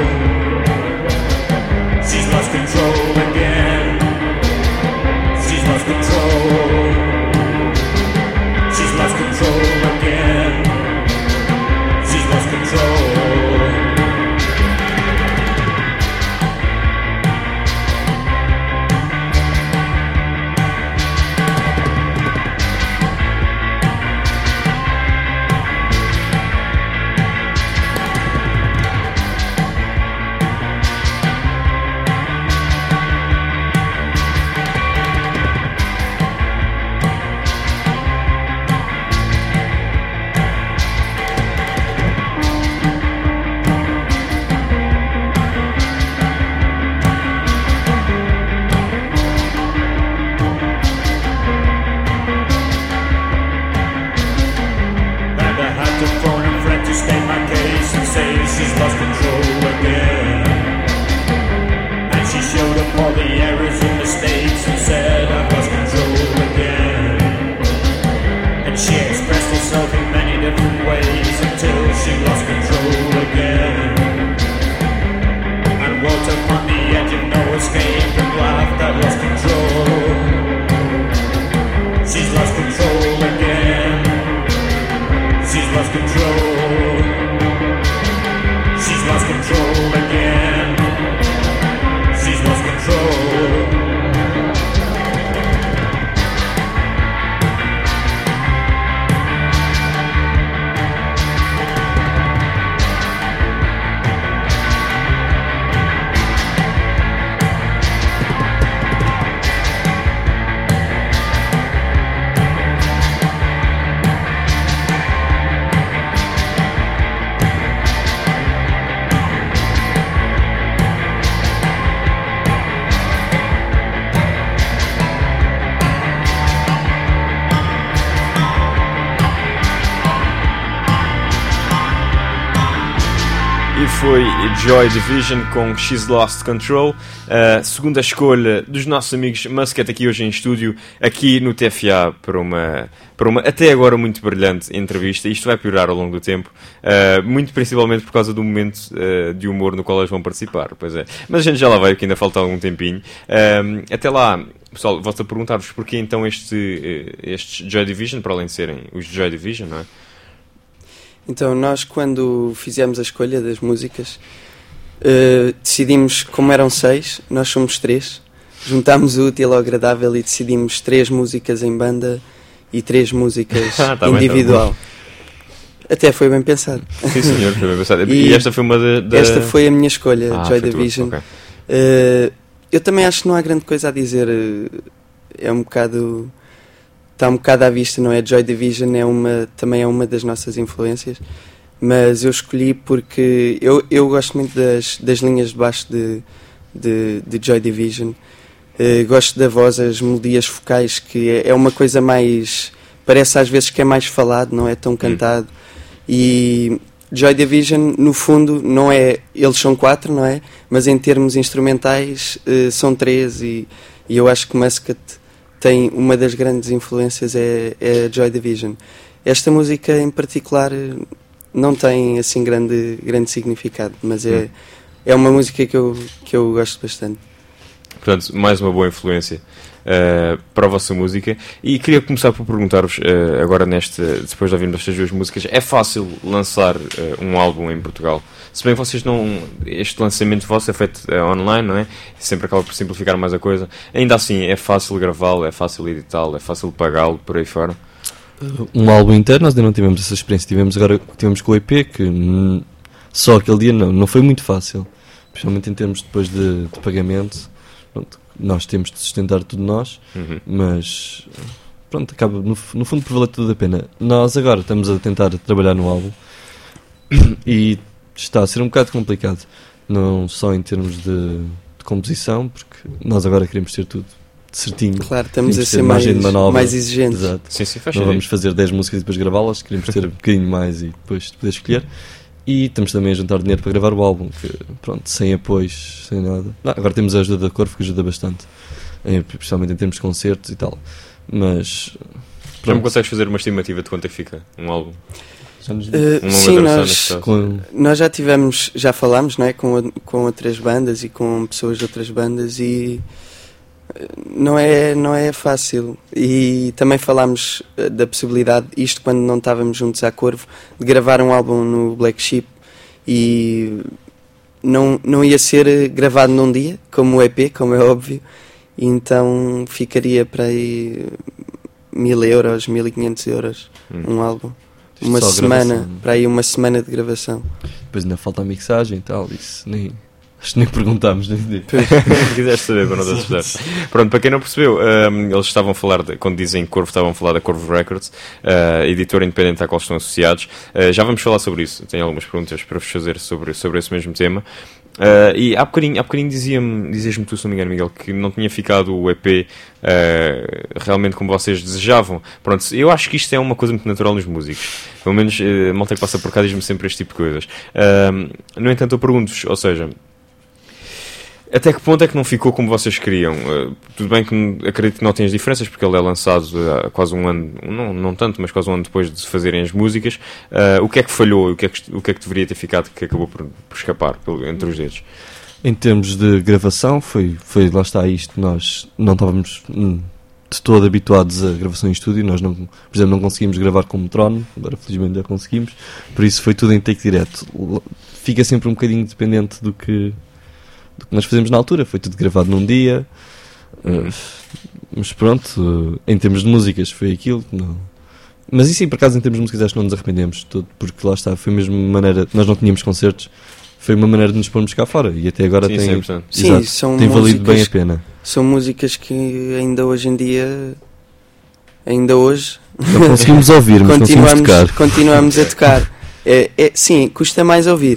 She's lost control again. She's lost control. She's lost control again. She's lost control. And I had to phone a friend to state my case and say she's lost control again. And she showed up all the errors and mistakes and said, I've lost control again. And she expressed herself in many different ways until she lost control again. And walked up on the edge of no escape and laughed, I've lost control. She's lost control again. She's lost control. She's lost control again. She's lost control. E foi Joy Division com She's Lost Control, a segunda escolha dos nossos amigos Muscat aqui hoje em estúdio, aqui no TFA, para uma até agora muito brilhante entrevista. Isto vai piorar ao longo do tempo, muito principalmente por causa do momento de humor no qual eles vão participar, pois é. Mas a gente já lá vai, que ainda falta algum tempinho. Até lá, pessoal, volto a perguntar-vos porquê então estes Joy Division, para além de serem os Joy Division, não é? Então, nós quando fizemos a escolha das músicas, decidimos, como eram 6, nós somos 3, juntámos o útil ao agradável e decidimos 3 músicas em banda e 3 músicas Tá individual. bem, Até foi bem pensado. Sim, senhor, foi bem pensado. E esta foi uma Esta foi a minha escolha, Joy foi Division. tua, Eu também acho que não há grande coisa a dizer. É um bocado... Está um bocado à vista, não é? Joy Division também é uma das nossas influências, mas eu escolhi porque eu gosto muito das linhas de baixo de Joy Division. Gosto da voz, as melodias focais, que é uma coisa mais... Parece às vezes que é mais falado, não é tão cantado. E Joy Division, no fundo, não é... Eles são 4, não é? Mas em termos instrumentais são 3 e eu acho que Muscat tem uma das grandes influências é Joy Division. Esta música em particular não tem assim grande significado, mas é uma música que eu gosto bastante. Portanto, mais uma boa influência para a vossa música. E queria começar por perguntar-vos, agora depois de ouvirmos estas duas músicas, é fácil lançar um álbum em Portugal? Se bem que vocês não... Este lançamento vosso é feito online, não é? Sempre acaba por simplificar mais a coisa. Ainda assim, é fácil gravá-lo, é fácil editá-lo, é fácil pagá-lo, por aí fora? Um álbum inteiro nós ainda não tivemos essa experiência. Tivemos com o EP, que só aquele dia não foi muito fácil. Principalmente em termos depois de pagamento. Pronto, nós temos de sustentar tudo nós, mas pronto, acaba no fundo por valer tudo a pena. Nós agora estamos a tentar trabalhar no álbum e está a ser um bocado complicado, não só em termos de composição, porque nós agora queremos ter tudo certinho. Claro, estamos a ser mais exigentes. Exato. Sim, faz não vamos fazer 10 músicas e depois gravá-las, queremos ter um bocadinho mais e depois poder escolher. E estamos também a juntar dinheiro para gravar o álbum, que pronto, sem apoios, sem nada. Agora temos a ajuda da Corvo, que ajuda bastante, principalmente em termos de concertos e tal. Mas já me consegues fazer uma estimativa de quanto é que fica um álbum? Sim, nós já falámos, não é, com outras bandas e com pessoas de outras bandas e não é fácil. E também falámos da possibilidade, isto quando não estávamos juntos à Corvo, de gravar um álbum no Black Sheep e não ia ser gravado num dia, como o EP, como é óbvio, e então ficaria para aí 1.000 euros, 1.500 euros um álbum. Uma semana, para aí uma semana de gravação. Depois ainda falta a mixagem e tal, isso acho que nem perguntámos. Quiseste saber para não te assustar. Pronto, para quem não percebeu, eles estavam a falar, quando dizem Corvo, estavam a falar da Corvo Records, editora independente à qual estão associados. Já vamos falar sobre isso, tenho algumas perguntas para vos fazer sobre esse mesmo tema. E há bocadinho dizias-me tu, se não me engano, Miguel, que não tinha ficado o EP realmente como vocês desejavam. Pronto, eu acho que isto é uma coisa muito natural nos músicos. Pelo menos a malta que passa por cá diz-me sempre este tipo de coisas. No entanto, eu pergunto-vos, ou seja, até que ponto é que não ficou como vocês queriam? Tudo bem que acredito que não tem as diferenças, porque ele é lançado há quase um ano, não tanto, mas quase um ano depois de se fazerem as músicas. O que é que falhou e o que é que deveria ter ficado que acabou por escapar entre os dedos? Em termos de gravação, foi lá está isto. Nós não estávamos de todo habituados a gravação em estúdio. Nós, por exemplo, não conseguimos gravar com o metrónomo, agora felizmente já conseguimos. Por isso foi tudo em take direto. Fica sempre um bocadinho dependente do que nós fazemos na altura, foi tudo gravado num dia, mas pronto, em termos de músicas foi aquilo, não. Mas isso sim, por acaso em termos de músicas acho que não nos arrependemos de tudo, porque lá está, foi a mesma maneira, nós não tínhamos concertos, foi uma maneira de nos pormos cá fora e até agora tem valido bem a pena. São músicas que ainda hoje em dia, não conseguimos ouvir, mas conseguimos tocar. Continuamos a tocar. Sim, custa mais ouvir,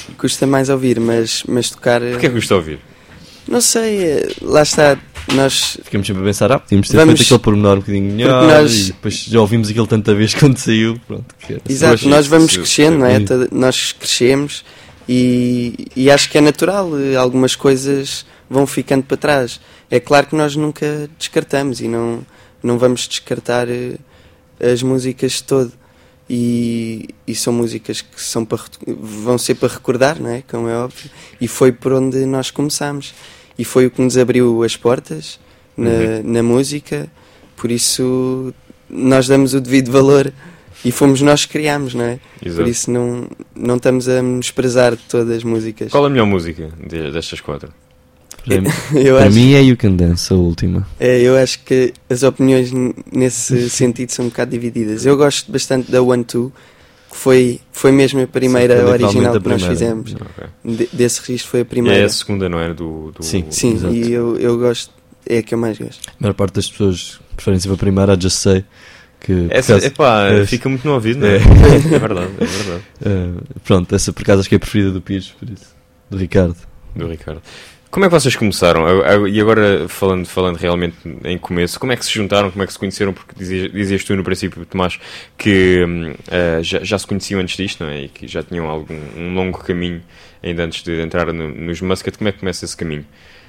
mas tocar... Porquê custa ouvir? Não sei, lá está, nós... Ficamos sempre a pensar, tínhamos de ter feito aquele pormenor um bocadinho melhor e depois já ouvimos aquilo tanta vez quando saiu, pronto. Exato, nós vamos crescendo, não é? Nós crescemos e acho que é natural, algumas coisas vão ficando para trás. É claro que nós nunca descartamos e não vamos descartar as músicas de todo. E são músicas que vão ser para recordar, não é? Como é óbvio. E foi por onde nós começámos. E foi o que nos abriu as portas na música. Por isso nós damos o devido valor e fomos nós que criámos, não é? Exato. Por isso não estamos a menosprezar todas as músicas. Qual é a melhor música destas 4? Para mim é You Can Dance, a última. Eu acho que as opiniões nesse sentido são um bocado divididas. Eu gosto bastante da One Two, que foi mesmo a primeira original que nós fizemos. Okay. Desse registro foi a primeira. E é a segunda, não é? Sim, exato. E eu gosto, é a que eu mais gosto. A maior parte das pessoas preferem sempre a primeira, a Just Say. Fica muito no ouvido, não é? É verdade. Pronto, essa por acaso acho que é a preferida do Pires, por isso. Do Ricardo. Como é que vocês começaram? E agora, falando realmente em começo, como é que se juntaram, como é que se conheceram? Porque dizias tu no princípio, Tomás, que já se conheciam antes disto, não é? E que já tinham um longo caminho ainda antes de entrar nos Muscat. Como é que começa esse caminho?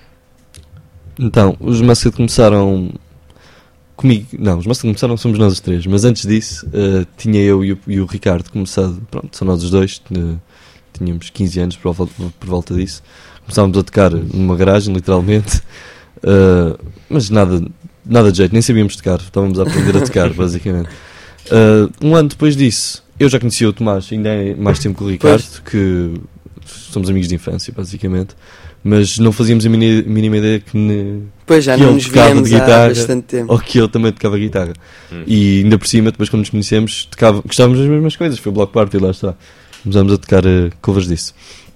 Então, os Muscat começaram comigo. Não, os Muscat começaram, somos nós os três. Mas antes disso, tinha eu e o Ricardo começado. Pronto, são nós os dois. Tínhamos 15 anos por volta disso. Começámos a tocar numa garagem, literalmente. Mas nada de jeito, nem sabíamos tocar. Estávamos a aprender a tocar, basicamente. Um ano depois disso, eu já conhecia o Tomás, ainda é mais tempo que o Ricardo, que somos amigos de infância, basicamente. Mas não fazíamos a mínima ideia pois já que não ele nos tocava de víamos há guitarra bastante tempo. ou que ele também tocava guitarra. E ainda por cima, depois quando nos conhecemos, gostávamos das mesmas coisas. Foi o Block Party, lá está. Começámos a tocar covers disso.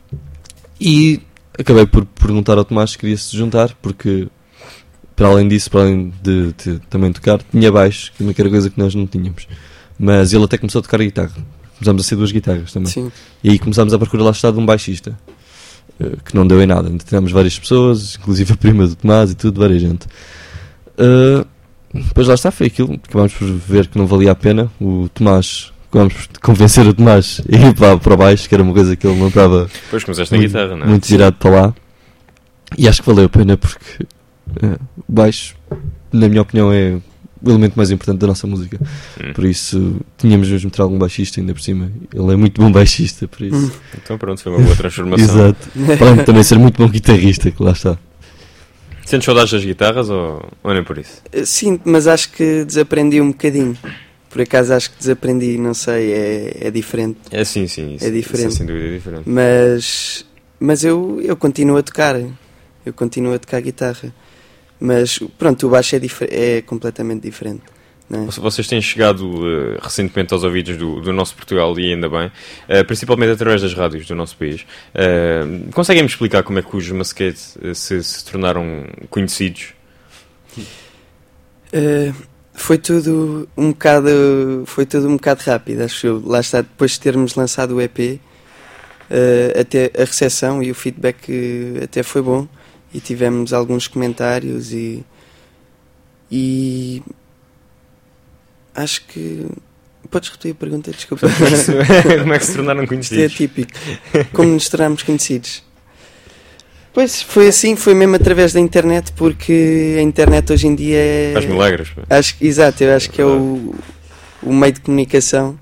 E acabei por perguntar ao Tomás se queria se juntar, porque para além disso, para além de também tocar, tinha baixo, que era coisa que nós não tínhamos. Mas ele até começou a tocar a guitarra. Começámos a ser 2 guitarras também. Sim. E aí começámos a procurar lá está de um baixista, que não deu em nada. Tirámos várias pessoas, inclusive a prima do Tomás e tudo, várias gente. Depois lá está, foi aquilo. Acabámos por ver que não valia a pena. O Tomás... Acabámos por convencer o Tomás a ir para baixo, que era uma coisa que ele não estava Depois começaste na guitarra, não é? muito virado para lá. E acho que valeu a pena, porque o baixo, na minha opinião, é o elemento mais importante da nossa música. Por isso, tínhamos mesmo de ter algum baixista ainda por cima. Ele é muito bom baixista, por isso. Então pronto, foi uma boa transformação. Exato. Além também ser muito bom guitarrista, que lá está. Sentes saudades das guitarras ou nem por isso? Sinto, mas acho que desaprendi um bocadinho. Por acaso acho que desaprendi, não sei, é diferente. É sim, isso, é diferente. Isso é sem dúvida diferente. Mas eu continuo a tocar. Eu continuo a tocar guitarra. Mas pronto, o baixo é completamente diferente. Não é? Vocês têm chegado recentemente aos ouvidos do nosso Portugal, e ainda bem, principalmente através das rádios do nosso país. Conseguem-me explicar como é que os Muscat se tornaram conhecidos? Foi tudo um bocado rápido, acho eu. Lá está, depois de termos lançado o EP, até a recepção e o feedback até foi bom, e tivemos alguns comentários e acho que... Podes repetir a pergunta? Desculpa. Como é que se tornaram conhecidos? Isto é típico. Como nos tornámos conhecidos? Pois, foi assim, foi mesmo através da internet, porque a internet hoje em dia é... Faz milagres. Exato, eu acho que é o meio de comunicação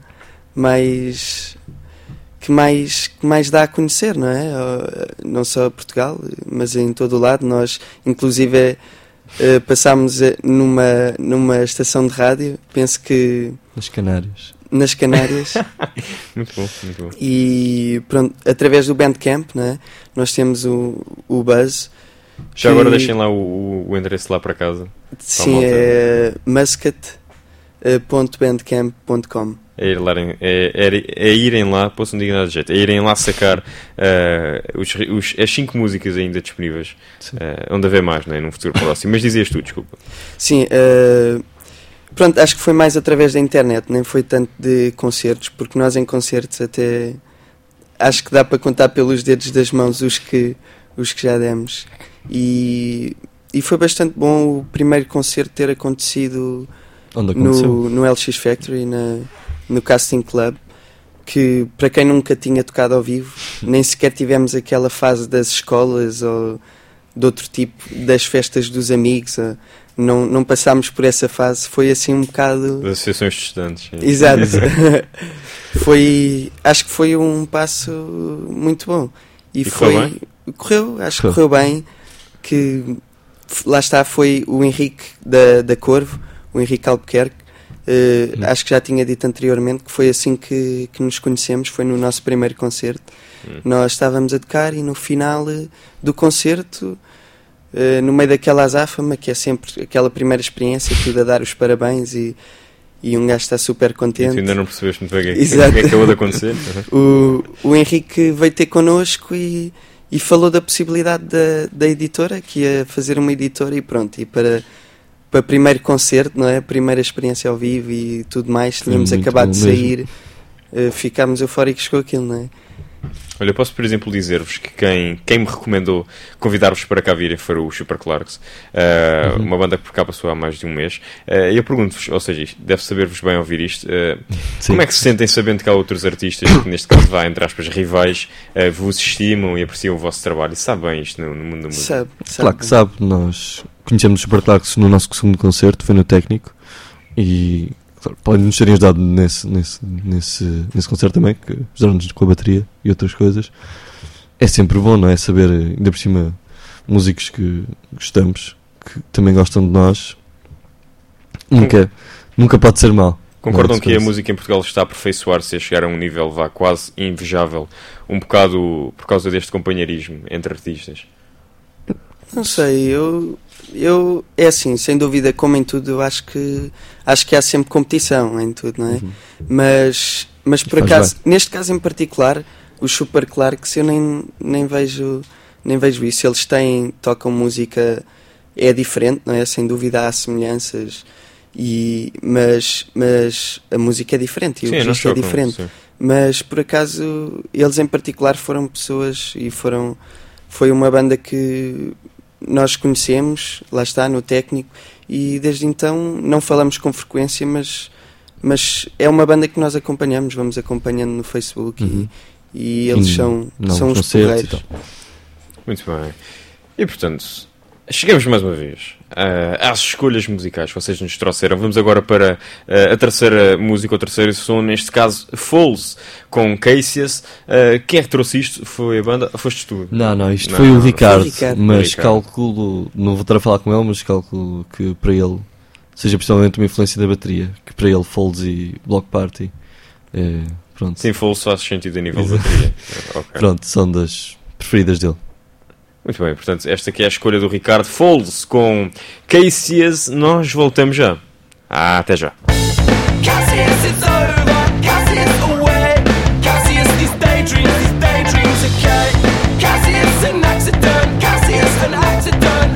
que mais dá a conhecer, não é? Não só Portugal, mas em todo o lado. Nós, inclusive, passámos numa estação de rádio, penso que... Nas Canárias. Muito bom. E pronto, através do Bandcamp, não é? Nós temos o Buzz. Já agora deixem lá o endereço lá para casa. Sim, é muscat.bandcamp.com. É irem lá, posso não dizer nada de jeito, é irem lá sacar as 5 músicas ainda disponíveis, onde haver mais, não é? Num futuro próximo. Mas dizias tu, desculpa. Sim, pronto, acho que foi mais através da internet, nem foi tanto de concertos, porque nós em concertos até acho que dá para contar pelos dedos das mãos os que já demos. E foi bastante bom o primeiro concerto ter acontecido no LX Factory, no Casting Club, que para quem nunca tinha tocado ao vivo, nem sequer tivemos aquela fase das escolas ou de outro tipo, das festas dos amigos, não passámos por essa fase, foi assim um bocado... Das associações de estudantes. Exato. Acho que foi um passo muito bom. E acho que correu bem, que lá está, foi o Henrique da Corvo, o Henrique Albuquerque. Acho que já tinha dito anteriormente que foi assim que nos conhecemos, foi no nosso primeiro concerto. Nós estávamos a tocar e no final do concerto, no meio daquela azáfama, que é sempre aquela primeira experiência, tudo a dar os parabéns e um gajo está super contente. E tu ainda não percebeste muito bem o Exato. que é que acabou de acontecer. O Henrique veio ter connosco e falou da possibilidade da editora, que ia fazer uma editora e pronto, e para primeiro concerto, não é? Primeira experiência ao vivo e tudo mais, tínhamos acabado de sair, ficámos eufóricos com aquilo, não é? Olha, eu posso, por exemplo, dizer-vos que quem me recomendou convidar-vos para cá virem foi o Super Clarks, uma banda que por cá passou há mais de um mês. E eu pergunto-vos, ou seja, deve saber-vos bem ouvir isto, como é que se sentem sabendo que há outros artistas, que neste caso vá, entre aspas, rivais, vos estimam e apreciam o vosso trabalho? E sabe bem isto no mundo da música? Sabe. Claro que sabe, nós conhecemos os Super Clarks no nosso segundo concerto, foi no Técnico, e claro, podem nos terem ajudado nesse concerto também, que ajudaram-nos com a bateria e outras coisas. É sempre bom, não é? Saber, ainda por cima, músicos que gostamos, que também gostam de nós, nunca pode ser mal. Concordam que a música em Portugal está a aperfeiçoar-se, a chegar a um nível quase invejável, um bocado por causa deste companheirismo entre artistas? Não sei, eu é assim, sem dúvida, como em tudo, eu acho que há sempre competição em tudo, não é? Mas por acaso, neste caso em particular, os Super Clarks, eu nem vejo isso. Eles tocam música, é diferente, não é? Sem dúvida há semelhanças, mas a música é diferente e o registro é diferente. Sim. Mas por acaso, eles em particular foram pessoas e foi uma banda que nós conhecemos, lá está, no Técnico, e desde então não falamos com frequência, mas é uma banda que nós acompanhamos, vamos acompanhando no Facebook e eles são os porreiros. Muito bem. E portanto, chegamos mais uma vez às escolhas musicais que vocês nos trouxeram. Vamos agora para a terceira música, o terceiro som, neste caso Falls, com Cassius. Quem é que trouxe isto? Foi a banda? Foste tu? Não, isto foi o Ricardo, mas calculo, não vou estar a falar com ele, mas calculo que para ele seja principalmente uma influência da bateria, que para ele Falls e Block Party, pronto. Sim, Falls faz sentido a nível de bateria. Okay. Pronto, são das preferidas dele. Muito bem, portanto, esta aqui é a escolha do Ricardo, Falls com Cassius. Nós voltamos já. Até já. Cassius, it's over. Cassius, away. Cassius, these daydreams, okay. Cassius, an accident. Cassius, an accident.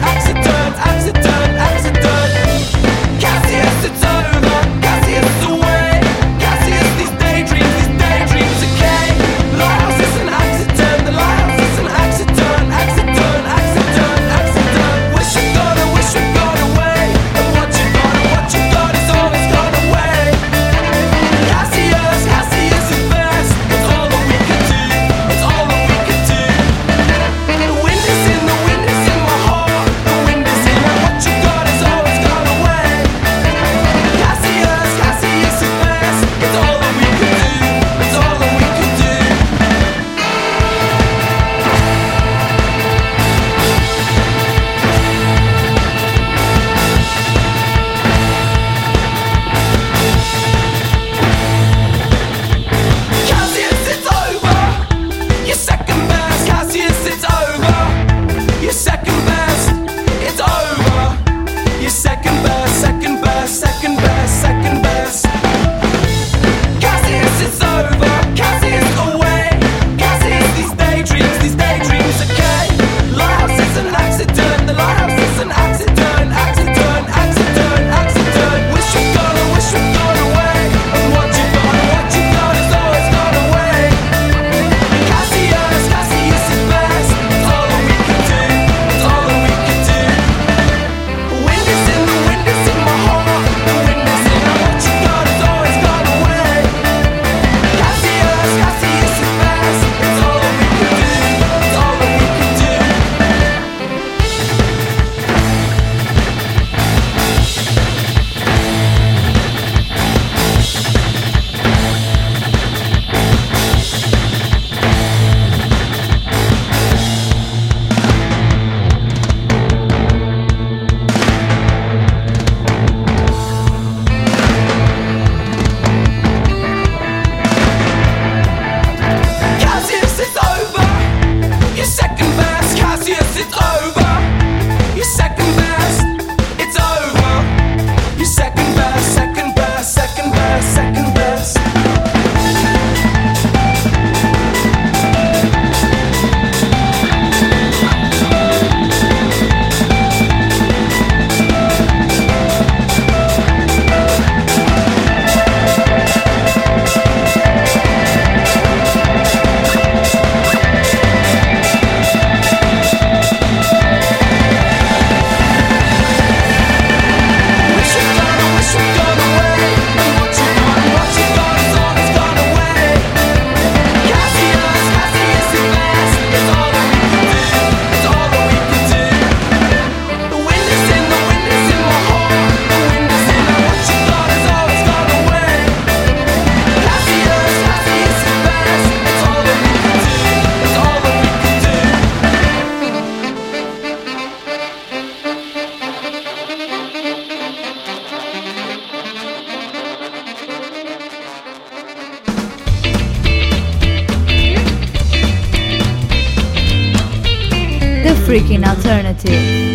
Cassius, it's over. Cassius, away. Cassius, these daydreams, okay. Lighthouse is an accident. The lighthouse is an accident. Wish you got away. And what you got is always gone away. Cassius is best. It's all that we can do. It's all that we can do. The wind is in my heart. The wind is in my what you got is always gone away. Cassius is best. It's all that we can do. It's all that we can do. Cassius, it's over. You're second best. Cassius, it's over. You're second best. It's over. You're second best, second best, second best, second best. Cassius, it's over. Cassius, away. Cassius, these daydreams, okay. Lighthouse is an accident. The lighthouse is an accident. Wish you got away. And what you got is always gone away. Cassius is best. It's all that we can do. It's all that we can do. The wind is in my heart. The wind is in freaking alternative.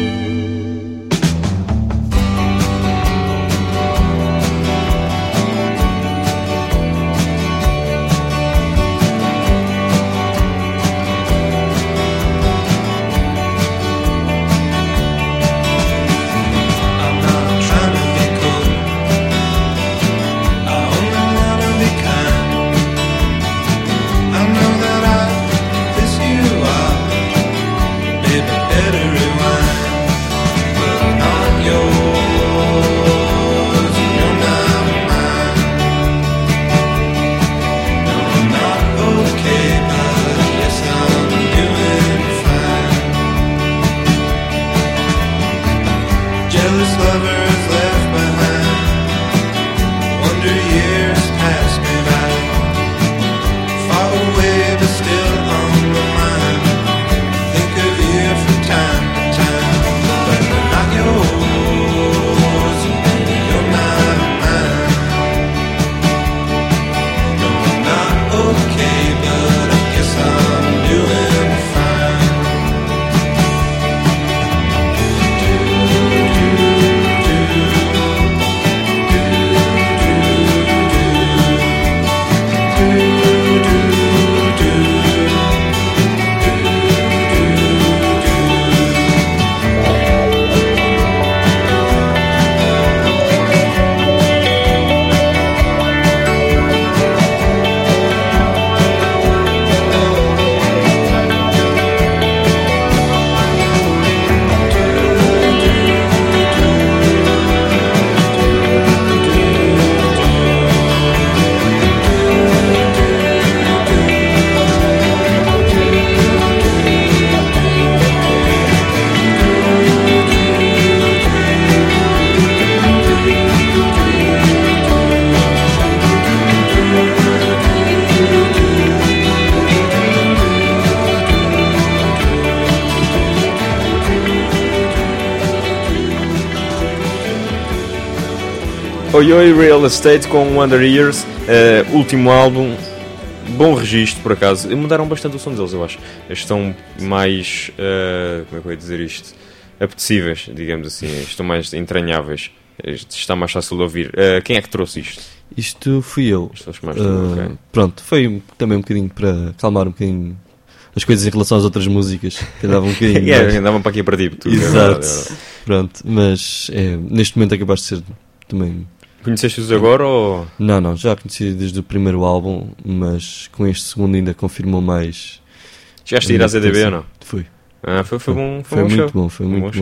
Oi Oi Real Estate com Wonder Years, último álbum, bom registro por acaso. Mudaram bastante o som deles, eu acho. Estão mais, como é que eu ia dizer isto? Apetecíveis, digamos assim, estão mais entranháveis. Está mais fácil de ouvir. Quem é que trouxe isto? Isto fui eu. Okay. Pronto, foi também um bocadinho para calmar um bocadinho as coisas em relação às outras músicas, que andavam um bocadinho. Andavam para aqui para ti. Exato. Pronto, mas neste momento é capaz de ser também. Conheceste-os agora ou? Não, já conheci desde o primeiro álbum, mas com este segundo ainda confirmou mais. Chegaste a ir à ZDB ou não? Fui. Foi bom. Foi muito bom.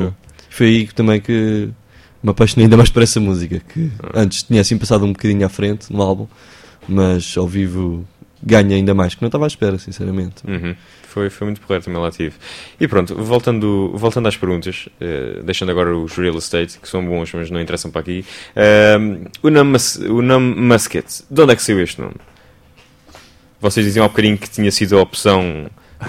Foi aí também que me apaixonei ainda mais por essa música, que antes tinha assim passado um bocadinho à frente no álbum, mas ao vivo ganha ainda mais, que não estava à espera, sinceramente. Foi muito porreiro, também lá tive. E pronto, voltando às perguntas, deixando agora os Real Estate, que são bons, mas não interessam para aqui. O nome Musket, de onde é que saiu este nome? Vocês diziam há bocadinho que tinha sido a opção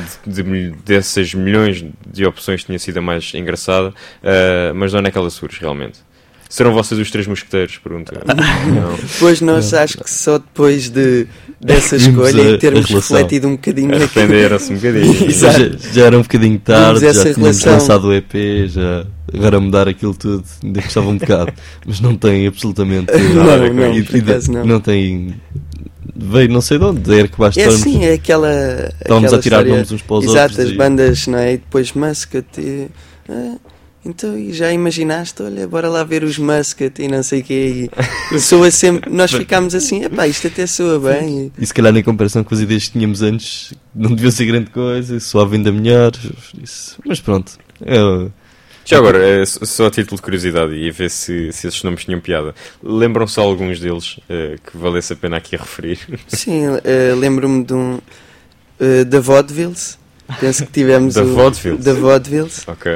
dessas milhões de opções, tinha sido a mais engraçada, mas de onde é que ela surge realmente? Serão vocês os três mosqueteiros? Pergunta. Pois nós acho que só depois dessa escolha e termos refletido um bocadinho arrependeram-se um bocadinho. Já era um bocadinho tarde, já tínhamos lançado o EP, agora mudar aquilo tudo ainda custava um bocado, mas não tem absolutamente nada. Não tem. Veio não sei de onde, era que basta estarmos. É sim, é aquela. Estávamos a tirar nomes uns para os outros. Exato, as bandas, não é? E depois Muscat. Então, e já imaginaste? Olha, bora lá ver os Muscat e não sei o quê. E soa sempre. Nós ficámos assim, isto até soa bem. E se calhar, em comparação com as ideias que tínhamos antes, não devia ser grande coisa, soava ainda melhor. Mas pronto. Já agora, só a título de curiosidade e a ver se esses nomes tinham piada. Lembram-se alguns deles que valesse a pena aqui a referir? Sim, lembro-me de um da Vaudevilles. Penso que tivemos da Vaudevilles. Ok.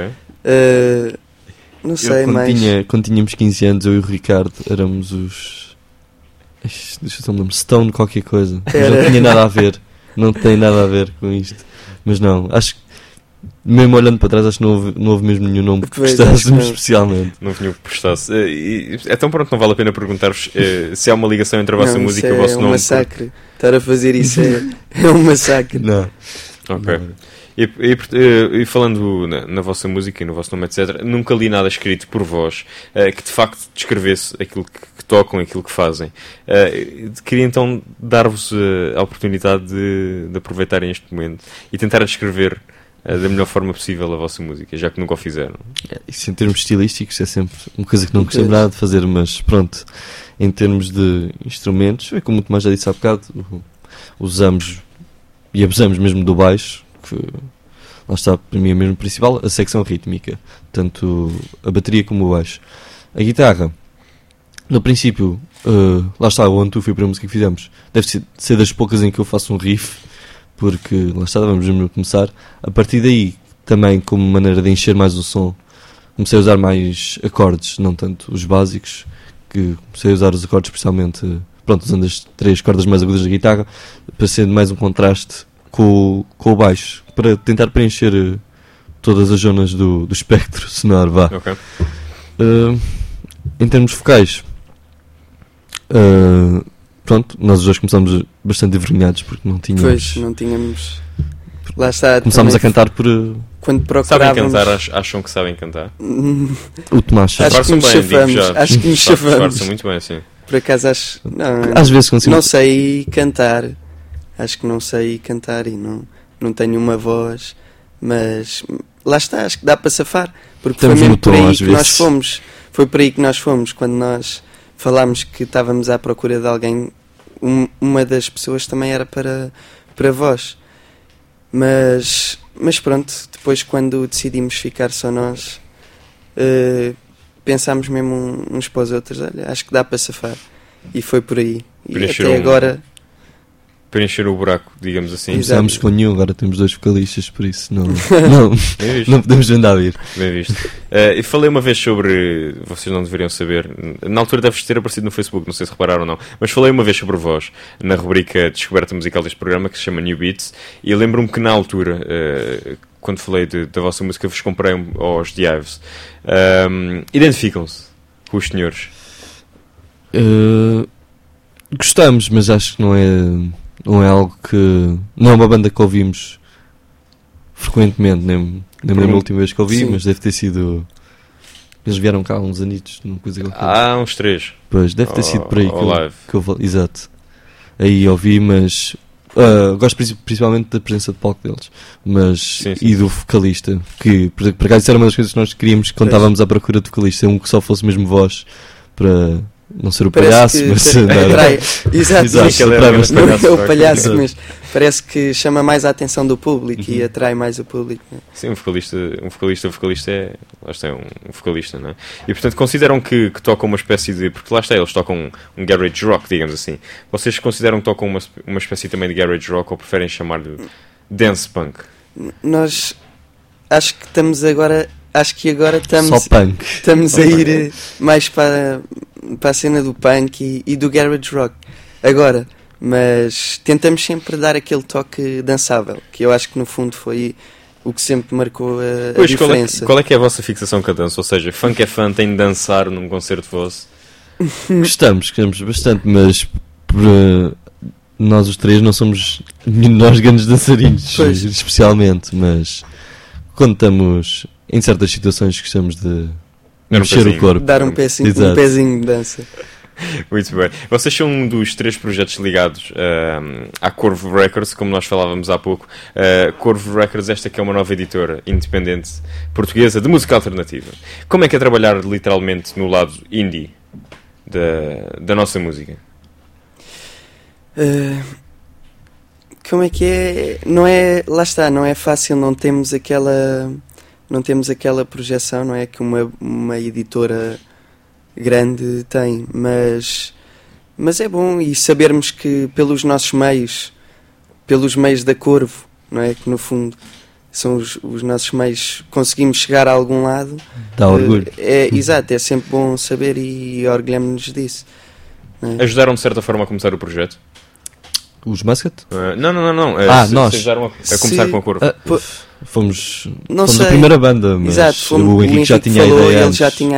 Não sei mais. Quando tínhamos 15 anos, eu e o Ricardo éramos os. Deixa eu lembrar, Stone qualquer coisa. Não tinha nada a ver. Não tem nada a ver com isto. Mas não, acho que mesmo olhando para trás, acho que não houve mesmo nenhum nome que prestássemos especialmente. Não vinha que prestasse. Então pronto, não vale a pena perguntar-vos se há uma ligação entre a vossa música e o vosso nome. É um massacre. Estar a fazer isso é um massacre. Não. Ok. E falando na vossa música e no vosso nome, etc., nunca li nada escrito por vós que de facto descrevesse aquilo que tocam, aquilo que fazem. Queria então dar-vos a oportunidade de aproveitarem este momento e tentar descrever da melhor forma possível a vossa música, já que nunca o fizeram. Isso em termos estilísticos é sempre uma coisa que não gostei nada de fazer, mas pronto, em termos de instrumentos, é como o Tomás já disse há bocado, usamos e abusamos mesmo do baixo, que lá está, para mim é mesmo principal, a secção rítmica, tanto a bateria como o baixo. A guitarra, no princípio, lá está, o 1, 2 foi a primeira música que fizemos, deve ser das poucas em que eu faço um riff, porque lá está, vamos mesmo começar. A partir daí, também como maneira de encher mais o som, comecei a usar mais acordes, não tanto os básicos, que comecei a usar os acordes especialmente, pronto, usando as 3 cordas mais agudas da guitarra, para ser mais um contraste com o baixo, para tentar preencher todas as zonas do espectro sonoro, vá. Ok. Em termos vocais, pronto, nós os dois começámos bastante envergonhados porque não tínhamos... Pois, não tínhamos... Lá está. Começámos a cantar por... Quando Sabem procurávamos... cantar? Acham que sabem cantar? O Tomás sabe. Acho que nos Disfarçam bem, digo chafamos. já. Acho que nos chafamos. Disfarçam muito bem, sim. Por acaso acho... Não, Às vezes consigo... não sei cantar. Acho que não sei cantar e não tenho uma voz. Mas lá está, acho que dá para safar. Porque Temos foi mesmo um tom, por aí às que vezes. nós fomos. Foi por aí que nós fomos. Quando nós falámos que estávamos à procura de alguém, uma das pessoas também era para vós. Mas pronto, depois quando decidimos ficar só nós, pensámos mesmo uns para os outros, olha, acho que dá para safar. E foi por aí. E Preencher até agora... Preencher o buraco, digamos assim. Exato. Começámos com nenhum, agora temos 2 vocalistas, por isso não Bem visto. não podemos andar a vir. Bem visto. E falei uma vez sobre... Vocês não deveriam saber. Na altura deves ter aparecido no Facebook, não sei se repararam ou não. Mas falei uma vez sobre vós, na rubrica Descoberta Musical deste programa, que se chama New Beats. E lembro-me que na altura, quando falei da vossa música, vos comprei aos The Ives. Identificam-se com os senhores? Gostamos, mas acho que não é algo que... Não é uma banda que ouvimos frequentemente, nem lembro a última vez que ouvi, Sim. mas deve ter sido... Eles vieram cá há uns anitos, numa coisa qualquer. Há uns 3. Pois, deve ter sido por aí ao live. que eu exato. Aí ouvi, mas... gosto principalmente da presença de palco deles, mas Sim. e do vocalista, que por acaso isso era uma das coisas que nós queríamos quando estávamos à procura de vocalista, um que só fosse mesmo voz, para não ser o palhaço, mas atrai. Exato, Exato, mas aquele atrai era bastante. não é o palhaço, Exato. mas parece que chama mais a atenção do público e atrai mais o público. Né? Sim, um vocalista é... Lá está, é um vocalista, não é? E portanto consideram que tocam uma espécie de... Porque lá está, eles tocam um garage rock, digamos assim. Vocês consideram que tocam uma espécie também de garage rock ou preferem chamar-lhe dance punk? Nós acho que estamos agora... Acho que agora Só punk. estamos a ir mais para a cena do punk e do garage rock. Agora, mas tentamos sempre dar aquele toque dançável, que eu acho que no fundo foi o que sempre marcou a Pois, diferença. qual é que é a vossa fixação com a dança? Ou seja, funk é fã, tem de dançar num concerto vosso? Gostamos bastante, mas nós os 3 não somos nós grandes dançarinos, Pois. especialmente, mas quando estamos em certas situações gostamos de Dar um mexer pezinho. o corpo. Dar um Exato. pezinho de dança. Muito bem. Vocês são um dos 3 projetos ligados à Corvo Records, como nós falávamos há pouco. Corvo Records, esta que é uma nova editora independente portuguesa de música alternativa. Como é que é trabalhar literalmente no lado indie da nossa música? Como é que é? Não é, lá está, não é fácil, não temos aquela projeção, não é, que uma editora grande tem, mas é bom, e sabermos que pelos nossos meios, pelos meios da Corvo, não é, que no fundo são os nossos meios, conseguimos chegar a algum lado. Dá orgulho. Exato, é sempre bom saber e orgulhamos-nos disso. Não é? Ajudaram de certa forma a começar o projeto? Os Muscat? Não. Nós. Vocês ajudaram a começar com a Corvo? Fomos Não a sei. primeira banda, mas Exato, o Henrique já tinha falou, a ideia ele antes. já tinha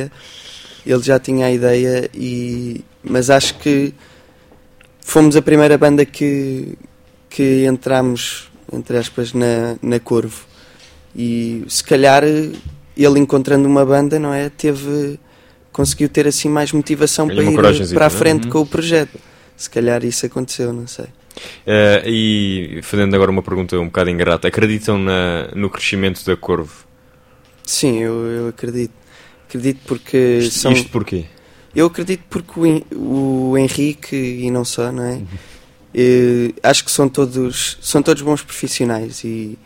a ideia, mas acho que fomos a primeira banda que entramos entre aspas, na Corvo. E se calhar ele encontrando uma banda, não é? Conseguiu ter assim mais motivação para ir para a frente com o projeto. Se calhar isso aconteceu, não sei. E fazendo agora uma pergunta um bocado ingrata, acreditam no crescimento da Corvo? Sim, eu acredito. Acredito porque Isto porquê? Eu acredito porque o Henrique e não só, não é? Acho que são todos bons profissionais e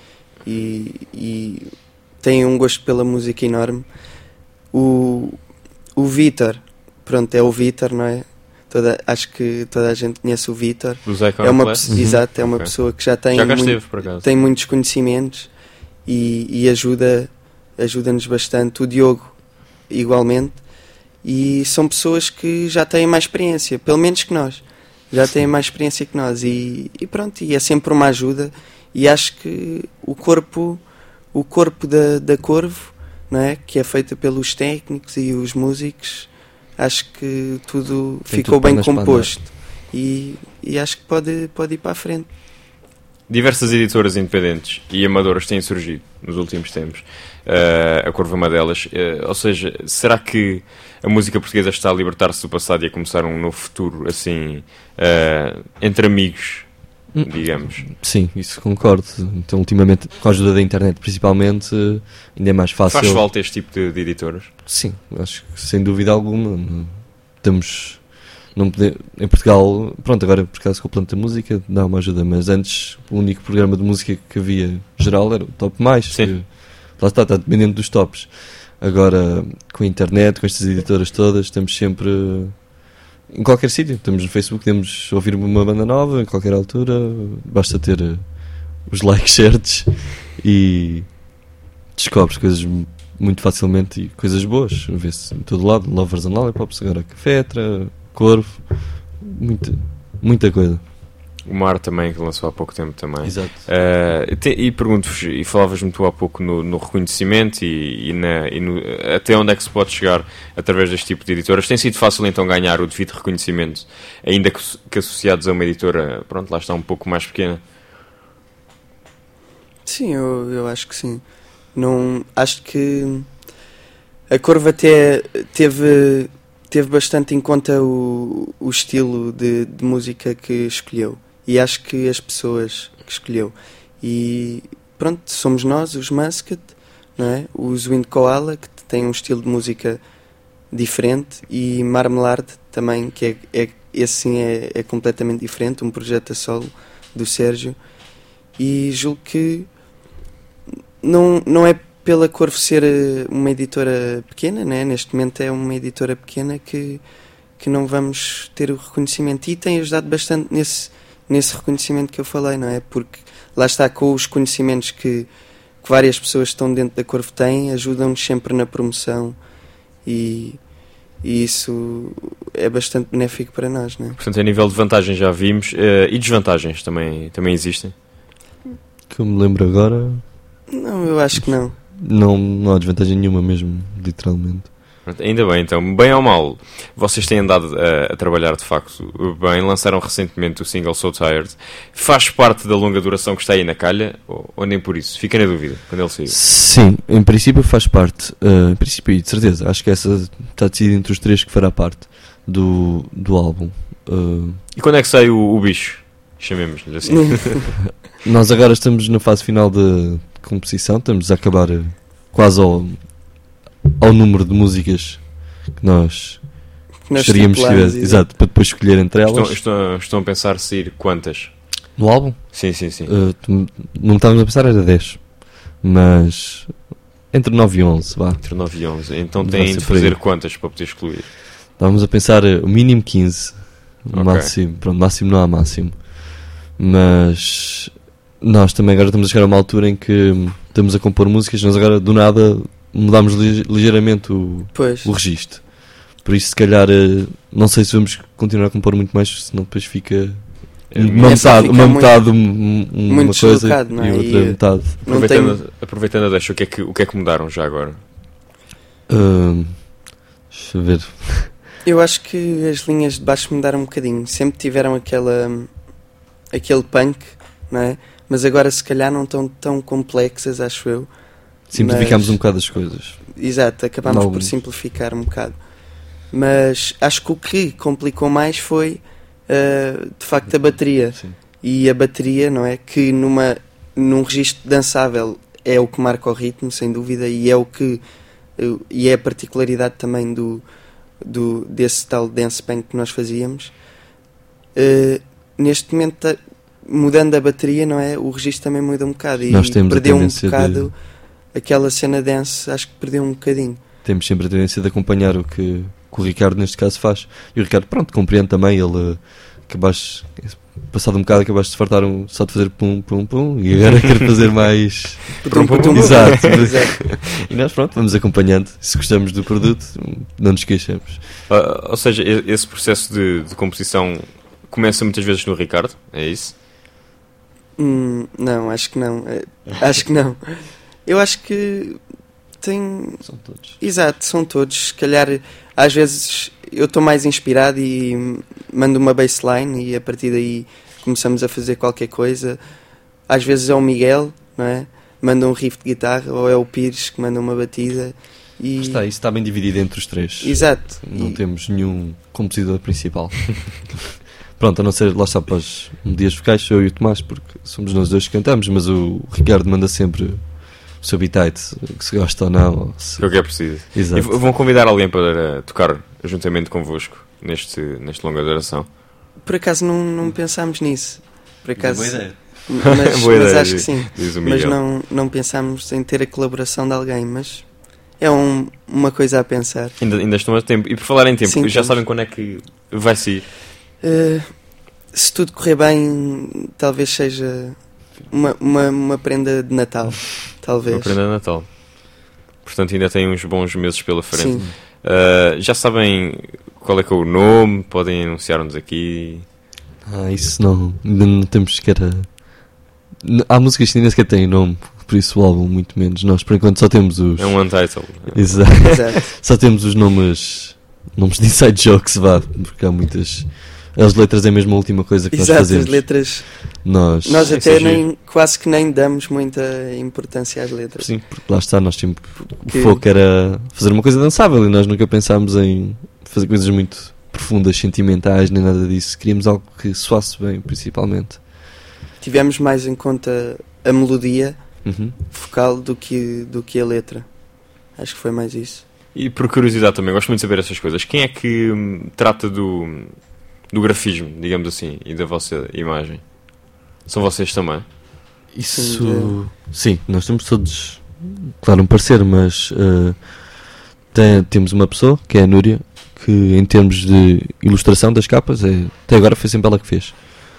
têm um gosto pela música enorme. O Vítor, pronto, é o Vítor, não é? Acho que toda a gente conhece o Vítor. Exato, é uma pessoa que já tem muitos conhecimentos e ajuda-nos bastante. O Diogo, igualmente. E são pessoas que já têm mais experiência, pelo menos que nós. Já têm mais experiência que nós. E pronto, e é sempre uma ajuda. E acho que o corpo da Corvo, não é? Que é feito pelos técnicos e os músicos, acho que tudo ficou bem composto e acho que pode ir para a frente. Diversas editoras independentes e amadoras têm surgido nos últimos tempos. A Corvo é uma delas. Ou seja, será que a música portuguesa está a libertar-se do passado e a começar um novo futuro, assim, entre amigos, digamos? Sim, isso concordo. Então, ultimamente, com a ajuda da internet, principalmente, ainda é mais fácil. Faz falta este tipo de editoras? Sim, acho que sem dúvida alguma. Em Portugal, pronto, agora por causa com o Planta Música dá uma ajuda, mas antes o único programa de música que havia geral era o Top Mais. Sim. Lá está dependendo dos tops. Agora, com a internet, com estas editoras todas, estamos sempre em qualquer sítio. Estamos no Facebook, podemos ouvir uma banda nova em qualquer altura, basta ter os likes certos e descobres coisas muito facilmente e coisas boas. Vê-se em todo lado, Lovers and Lollipops, agora Cafetra, Corvo, muita coisa. O Mar também, que lançou há pouco tempo também. Exato. E pergunto-vos, e falavas-me tu há pouco no reconhecimento até onde é que se pode chegar através deste tipo de editoras. Tem sido fácil então ganhar o devido reconhecimento, ainda que associados a uma editora, pronto, lá está um pouco mais pequena? Sim, eu acho que sim. Não, acho que a Corvo até teve bastante em conta o estilo de música que escolheu. E acho que as pessoas que escolheu. E pronto, somos nós, os Musket, não é? Os Wind Koala, que têm um estilo de música diferente, e Marmelade também, que esse sim é completamente diferente, um projeto a solo do Sérgio. E julgo que não é pela Corvo ser uma editora pequena, né? Neste momento é uma editora pequena que não vamos ter o reconhecimento, e tem ajudado bastante nesse reconhecimento que eu falei, não é? Porque lá está, com os conhecimentos que várias pessoas que estão dentro da Corvo têm, ajudam-nos sempre na promoção e isso é bastante benéfico para nós, não é? Portanto, a nível de vantagens já vimos, e desvantagens também existem? Que eu me lembro agora... Não, eu acho que não. Não há desvantagem nenhuma mesmo, literalmente. Ainda bem, então, bem ou mal, vocês têm andado a trabalhar de facto bem, lançaram recentemente o single So Tired. Faz parte da longa duração que está aí na calha, ou nem por isso? Fica na dúvida quando ele sair. Sim, em princípio faz parte, em princípio e de certeza, acho que essa está decidida entre os três que fará parte do álbum. E quando é que sai o bicho? Chamemos-lhe assim. Nós agora estamos na fase final de composição, estamos a acabar quase ao número de músicas que nós gostaríamos de ver, exato, para depois escolher entre elas. Estão a pensar sair quantas? No álbum? Sim. Não estávamos a pensar, era 10, mas entre 9 e 11, vá. Entre 9 e 11, então têm de fazer quantas para poder excluir? Estávamos a pensar o mínimo 15, Okay. máximo, pronto, máximo não há máximo, mas nós também agora estamos a chegar a uma altura em que estamos a compor músicas, nós agora do nada mudámos ligeiramente o registro, por isso se calhar não sei se vamos continuar a compor muito mais, senão depois fica uma metade uma coisa deslocado, não é? E outra metade. Aproveitando a deixa, o que é que mudaram já agora? Deixa eu ver. Eu acho que as linhas de baixo mudaram um bocadinho, sempre tiveram aquele punk, não é? mas agora se calhar não estão tão complexas, acho eu. Simplificámos Mas- um bocado as coisas. Exato, acabámos Não. por simplificar um bocado. Mas acho que o que complicou mais foi, de facto, a bateria. Sim. E a bateria, não é? Que num registro dançável é o que marca o ritmo, sem dúvida, e é o que e é a particularidade também desse tal dance punk que nós fazíamos. Neste momento, mudando a bateria, não é? O registro também muda um bocado e Nós temos a perdeu um tendência bocado aquela cena dance, acho que perdeu um bocadinho. Temos sempre a tendência de acompanhar o que o Ricardo neste caso faz. E o Ricardo, pronto, compreende também. Ele passado um bocado, acabaste de fartar só de fazer pum, pum, pum, e agora quer fazer mais. Exato. E nós, pronto, vamos acompanhando. Se gostamos do produto, não nos queixamos. Ou seja, esse processo de composição começa muitas vezes no Ricardo, é isso? Não, acho que não. Acho que não. Eu acho que tem. São todos. Exato, são todos. Se calhar, às vezes eu estou mais inspirado e mando uma bassline e a partir daí começamos a fazer qualquer coisa. Às vezes é o Miguel, não é? Manda um riff de guitarra, ou é o Pires que manda uma batida. E... Isso está bem dividido entre os três. Exato. Não temos nenhum compositor principal. Pronto, a não ser, lá está, para as melodias vocais, eu e o Tomás, porque somos nós dois que cantamos, mas o Ricardo manda sempre o seu bitite, que se gosta ou não. Ou se... É o que é preciso. Exato. E vão convidar alguém para tocar juntamente convosco neste longa duração? Por acaso não pensámos nisso. Por acaso, Boa ideia. mas, Boa mas ideia, acho que sim. diz o Mas Miguel. não pensámos em ter a colaboração de alguém, mas é uma coisa a pensar. Ainda estão a tempo. E por falar em tempo, Sim, já temos. sabem quando é que vai sair? Se tudo correr bem, talvez seja uma prenda de Natal. Talvez. Uma prenda de Natal. Portanto, ainda têm uns bons meses pela frente. Sim. Já sabem qual é que é o nome? Podem anunciar-nos aqui. Isso não. Ainda não temos sequer. Há músicas que nem sequer têm nome, por isso o álbum, muito menos. Nós, por enquanto, só temos os. É um untitled. Exato. Exato. Só temos os nomes de inside jokes, vá, porque há muitas. As letras é mesmo a última coisa que nós Exato, fazemos. as letras. Nós Nós Isso até é quase que nem damos muita importância às letras. Sim, porque lá está, nós sempre. Que- O foco era fazer uma coisa dançável e nós nunca pensámos em fazer coisas muito profundas, sentimentais, nem nada disso. Queríamos algo que soasse bem, principalmente. Tivemos mais em conta a melodia Uhum. vocal do que a letra. Acho que foi mais isso. E por curiosidade também, gosto muito de saber essas coisas. Quem é que trata do grafismo, digamos assim, e da vossa imagem? São vocês também? Isso. Sim, nós temos todos, claro, um parecer, mas temos uma pessoa, que é a Núria, que em termos de ilustração das capas, até agora foi sempre ela que fez.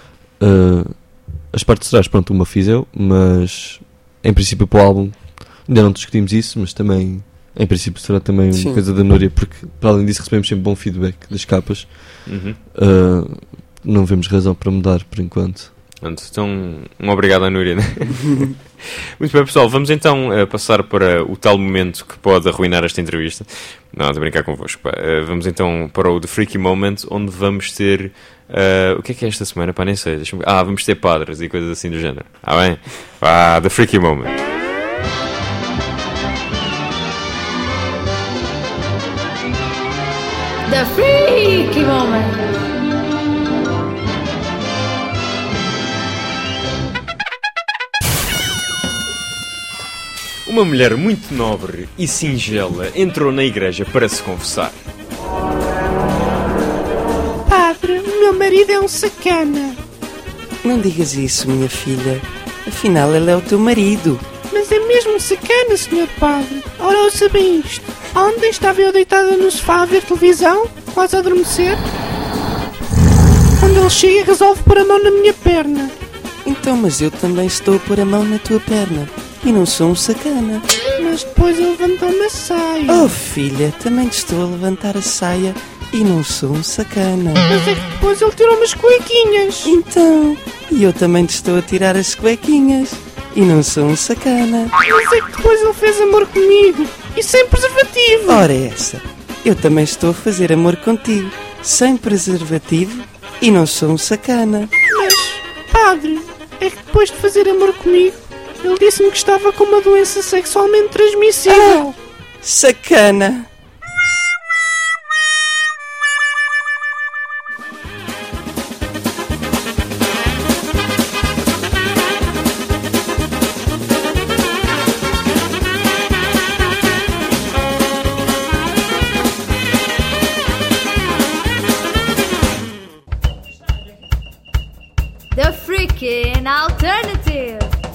As partes de trás, pronto, uma fiz eu, mas em princípio para o álbum ainda não discutimos isso, mas também em princípio será também Sim. uma coisa da Núria, porque para além disso recebemos sempre bom feedback das capas. Uhum. Não vemos razão para mudar por enquanto. Portanto, então, um obrigado à Núria. Né? Muito bem, pessoal, vamos então passar para o tal momento que pode arruinar esta entrevista. Não, estou a brincar convosco. Pá. Vamos então para o The Freaky Moment, onde vamos ter... o que é esta semana? Pá, nem sei. Vamos ter padres e coisas assim do género. Bem? The Freaky Moment. The Freaky Moment. Uma mulher muito nobre e singela entrou na igreja para se confessar. Padre, o meu marido é um sacana. Não digas isso, minha filha. Afinal, ele é o teu marido. Mas é mesmo um sacana, senhor padre. Ora, ouça bem isto. Ontem estava eu deitada no sofá a ver televisão, quase a adormecer. Quando ele chega, resolve pôr a mão na minha perna. Então, mas eu também estou a pôr a mão na tua perna. E não sou um sacana. Mas depois ele levantou-me a saia. Oh, filha, também te estou a levantar a saia e não sou um sacana. Mas é que depois ele tirou-me as cuequinhas. Então, e eu também te estou a tirar as cuequinhas e não sou um sacana. Mas é que depois ele fez amor comigo. E sem preservativo. Ora essa, eu também estou a fazer amor contigo, sem preservativo e não sou um sacana. Mas, padre, é que depois depois de fazer amor comigo, ele disse-me que estava com uma doença sexualmente transmissível. Sacana! The Freaking Alternative.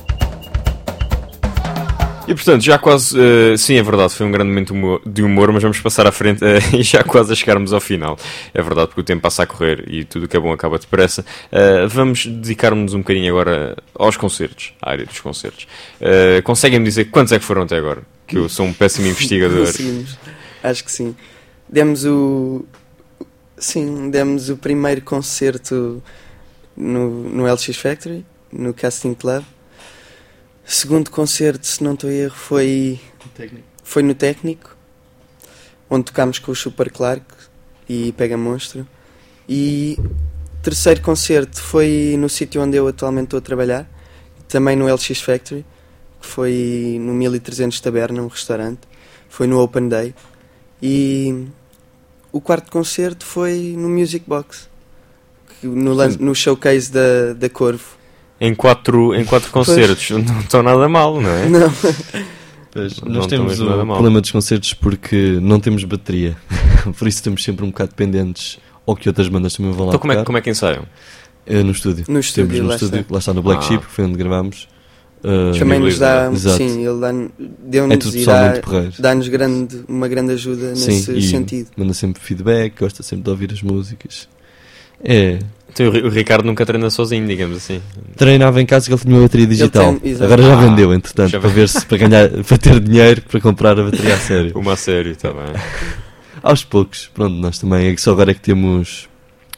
E portanto, já quase, sim, é verdade, foi um grande momento de humor, mas vamos passar à frente e já quase a chegarmos ao final. É verdade, porque o tempo passa a correr e tudo o que é bom acaba depressa. Vamos dedicar-nos um bocadinho agora aos concertos, à área dos concertos. Conseguem-me dizer quantos é que foram até agora? Que eu sou um péssimo investigador. Conseguimos. Acho que sim. Demos o primeiro concerto no LX Factory, no Casting Club. Segundo concerto, se não estou a erro, foi no Técnico, onde tocámos com o Super Clark e Pega Monstro. E terceiro concerto foi no sítio onde eu atualmente estou a trabalhar, também no LX Factory, que foi no 1300 Taberna, um restaurante. Foi no Open Day. E o quarto concerto foi no Music Box, no showcase da Corvo. Em quatro concertos, não estão nada mal, não é? Não. Pois, Não nós estão temos mesmo o nada mal. problema dos concertos porque não temos bateria. Por isso estamos sempre um bocado dependentes ou que outras bandas também vão lá Então tocar. como é que ensaiam? No estúdio. No estúdio, Temos no lá estúdio, está. lá está no Black Ah. Sheep, que foi onde gravámos. Também nos dá, Exato. sim, ele É deu-nos tudo e pessoal muito porreiro. dá-nos uma grande ajuda nesse Sim, e sentido. manda sempre feedback, gosta sempre de ouvir as músicas. É, Então, o Ricardo nunca treina sozinho, digamos assim. treinava em casa que ele tinha uma bateria digital. Ele tem, exato. Agora já vendeu, entretanto, já para ver se para ter dinheiro para comprar a bateria a sério. Uma a sério, está bem. Aos poucos, pronto, nós também é que só agora é que temos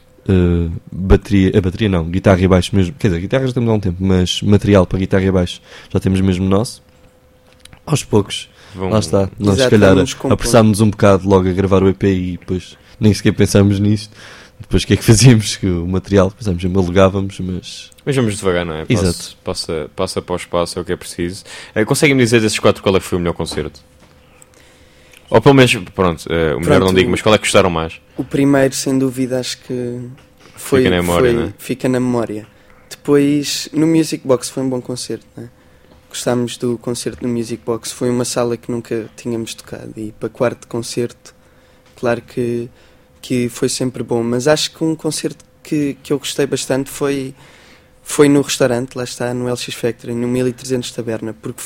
bateria não, guitarra e baixo mesmo. Quer dizer, guitarra já temos há um tempo, mas material para guitarra e baixo já temos mesmo nosso. Aos poucos, lá está. Nós se Exato, calhar vamos compor. apressámos um bocado logo a gravar o EP e depois nem sequer pensámos nisto. Depois o que é que fazíamos? Que o material, pensamos, alugávamos, mas... Mas vamos devagar, não é? Exato. Passa para o espaço, é o que é preciso. Conseguem-me dizer desses quatro qual é que foi o melhor concerto? Ou pelo menos, pronto, o melhor não digo, mas qual é que gostaram mais? O primeiro, sem dúvida, acho que foi, Fica na memória, não é? fica na memória. Depois, no Music Box foi um bom concerto, não é? Gostámos do concerto no Music Box. Foi uma sala que nunca tínhamos tocado. E para quarto concerto, claro que foi sempre bom. Mas acho que um concerto que eu gostei bastante foi no restaurante, lá está, no LX Factory, no 1300 Taberna. Porque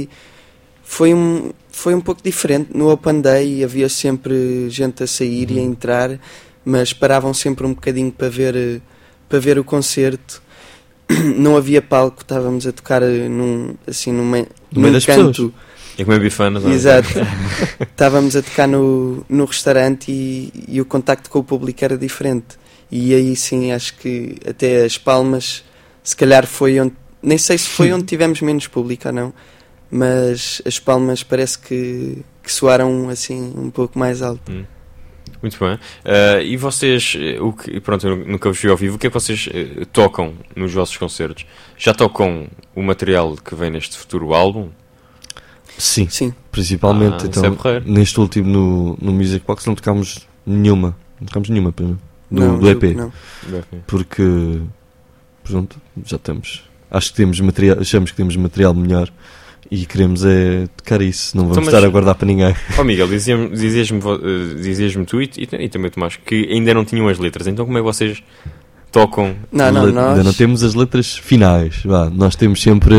foi um pouco diferente. No Open Day havia sempre gente a sair e a entrar, mas paravam sempre um bocadinho para ver o concerto. Não havia palco, estávamos a tocar num meio das canto. pessoas. E comer bifanas, não é? Exato. Estávamos a tocar no restaurante e o contacto com o público era diferente. E aí sim, acho que até as palmas, se calhar foi onde... Nem sei se foi onde tivemos menos público ou não, mas as palmas parece que soaram assim um pouco mais alto. Muito bem. E vocês, pronto, eu nunca vos vi ao vivo, o que é que vocês tocam nos vossos concertos? Já tocam o material que vem neste futuro álbum? Sim, Sim. principalmente. isso é Então, porreiro. neste último no Music Box não tocámos nenhuma. Não tocámos nenhuma pena, Não, do julgo EP. que não. Porque, pronto, já estamos. Acho que temos material, achamos que temos material melhor e queremos tocar isso. Não vamos Então, mas- estar a guardar para ninguém. Miguel, dizias-me tu e também o Tomás que ainda não tinham as letras, então como é que vocês tocam? Não, Ainda nós... não temos as letras finais. Vá, nós temos sempre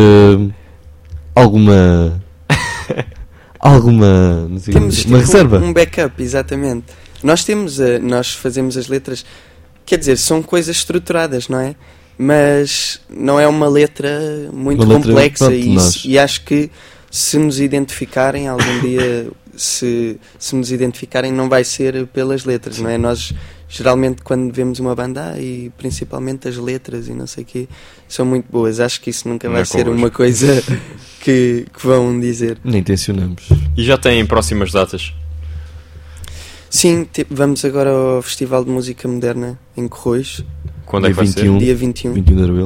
alguma. Não sei, Temos uma reserva. um backup, exatamente. Nós fazemos as letras, quer dizer, são coisas estruturadas, não é? Mas não é uma letra muito Uma letra, complexa pronto, e acho que se nos identificarem algum dia, se nos identificarem, não vai ser pelas letras, não é? Nós geralmente quando vemos uma banda e principalmente as letras e não sei o quê são muito boas. Acho que isso nunca Não vai é ser convosco. uma coisa que vão dizer. Nem tencionamos. E já têm próximas datas? Sim, vamos agora ao Festival de Música Moderna em Corroios, Quando é que Dia vai ser? 21. dia 21. 21 de abril.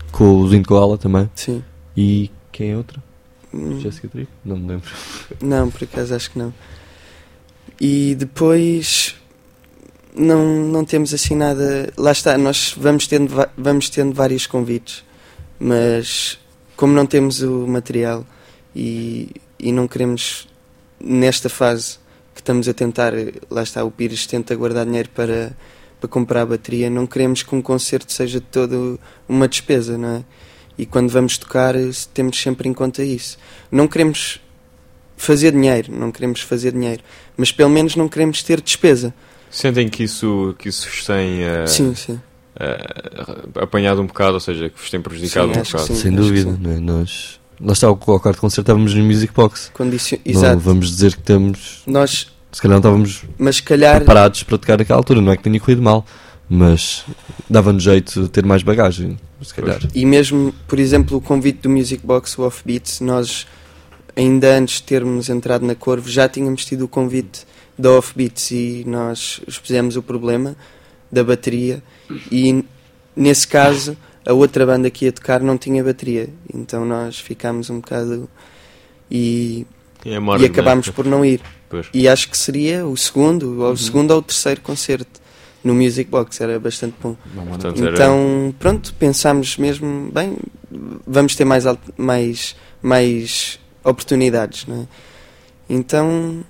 com o Zinho Koala também. Sim. E quem é outra? Hum, Jessica Trigo? Não me lembro. Não, por acaso acho que não. E depois não temos assim nada. Lá está, nós vamos tendo vários convites, mas como não temos o material e não queremos, nesta fase que estamos a tentar, lá está, o Pires tenta guardar dinheiro para comprar a bateria, não queremos que um concerto seja de todo uma despesa, não é? E quando vamos tocar temos sempre em conta isso. Não queremos fazer dinheiro, mas pelo menos não queremos ter despesa. Sentem que isso vos tem Sim. apanhado um bocado, ou seja, que vos tem prejudicado Sim, um acho que bocado? sim. Sem dúvida, não é? Nós... Lá está, ao quarto concerto estávamos no Music Box. Não Exato. vamos dizer que estamos... Nós, Se calhar não estávamos mas se calhar, preparados para tocar naquela altura. Não é que tenha corrido mal, mas dava-nos jeito de ter mais bagagem, se calhar. e mesmo, por exemplo, o convite do Music Box, o Offbeats, nós, ainda antes de termos entrado na Corvo, já tínhamos tido o convite da Offbeats e nós expusemos o problema da bateria e, nesse caso, a outra banda que ia tocar não tinha bateria. Então nós ficámos um bocado e acabámos por não ir. Pois. E acho que seria o segundo ou o terceiro concerto no Music Box, era bastante bom. Portanto, era- Então, pronto, pensámos mesmo, bem, vamos ter mais oportunidades, não é? Então,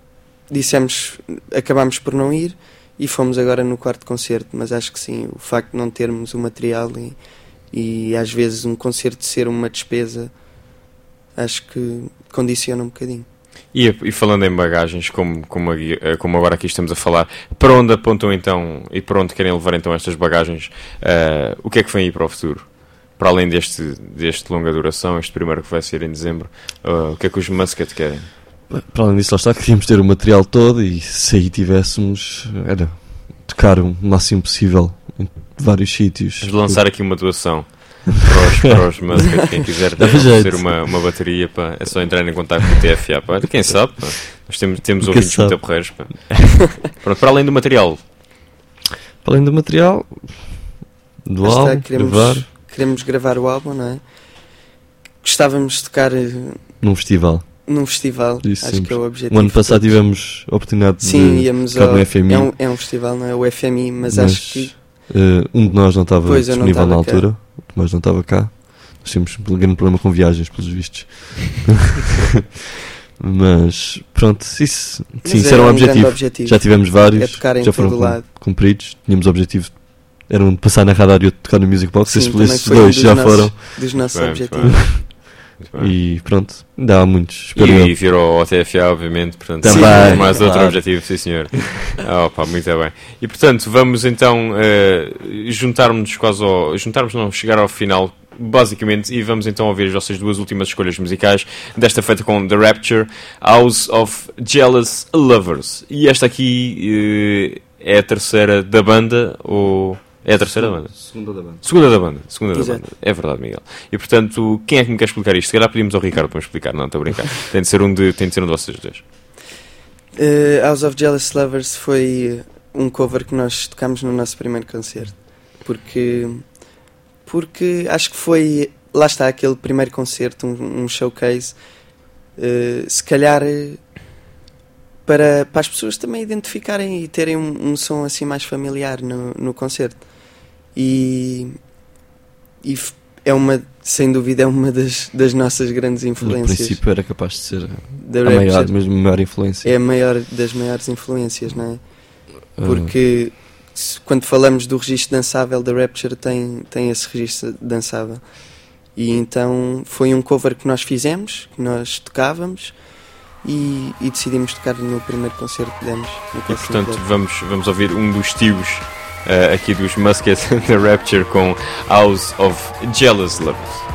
acabámos por não ir e fomos agora no quarto concerto, mas acho que sim, o facto de não termos o material e às vezes um concerto ser uma despesa, acho que condiciona um bocadinho. E falando em bagagens, como agora aqui estamos a falar, para onde apontam então e para onde querem levar então estas bagagens? O que é que vem aí para o futuro? Para além deste longa duração, este primeiro que vai ser em dezembro, o que é que os Musket querem? Para além disso, lá está, queríamos ter o material todo e se aí tivéssemos, era tocar o máximo possível em vários sítios. Vamos lançar aqui uma doação para os Musket, quem quiser Dava jeito. ter uma bateria, pá, é só entrar em contato com o TFA, pá. Quem sabe, pá. Nós temos Quem ouvintes sabe. muito porreiros, pá. Pronto, para além do material, Para além do material, do Lá está, álbum, gravar queremos gravar o álbum, não é? Gostávamos de tocar num festival. num festival, Isso acho sempre. que é o objetivo. O ano passado tivemos a oportunidade Sim, de íamos tocar ao... no FMI. É um festival, não é? O FMI, mas acho que... Um de nós não estava Pois, eu não disponível na estava cá. altura, o Tomás não estava cá. Nós tínhamos um grande problema com viagens, pelos vistos. Mas pronto, isso, Mas sim, isso é era um grande objetivo. objetivo. Já tivemos vários, É tocar em já foram todo lado. cumpridos. Tínhamos o objetivo, era um de passar na rádio e outro de tocar no Music Box. Sim, Esses também esses foi um dois dos já nossos- foram. dos nossos Bem, objetivos. muito bem. E pronto, ainda há muitos. Espero E eu. virou ao TFA, obviamente, portanto, Também, sim, mais outro claro. objetivo, sim senhor. Pá, muito bem. E portanto, vamos então chegar ao final, basicamente, e vamos então ouvir as vossas duas últimas escolhas musicais, desta feita com The Rapture, House of Jealous Lovers. E esta aqui é a terceira da banda, ou... É a terceira da banda? Segunda da banda. Segunda da banda. Segunda da Exato. banda. É verdade, Miguel. E portanto, quem é que me quer explicar isto? Se calhar pedimos ao Ricardo para me explicar. Não, estou a brincar. Tem de ser um de vocês dois. House of Jealous Lovers foi um cover que nós tocámos no nosso primeiro concerto. Porque acho que foi, lá está, aquele primeiro concerto, um showcase, se calhar para as pessoas também identificarem e terem um som assim mais familiar no concerto. E sem dúvida, é uma das nossas grandes No influências. princípio era capaz de ser da a maior, Rapture. mesmo a maior influência. É a maior das maiores influências, não é? Ah, Porque quando falamos do registro dançável da Rapture, tem esse registro dançável. E então foi um cover que nós fizemos, que nós tocávamos e decidimos tocar no primeiro concerto que demos. No E Castle portanto, Club. vamos ouvir um dos tios aqui dos Musket da Rapture com House of Jealous Lovers.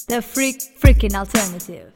The freaking alternative.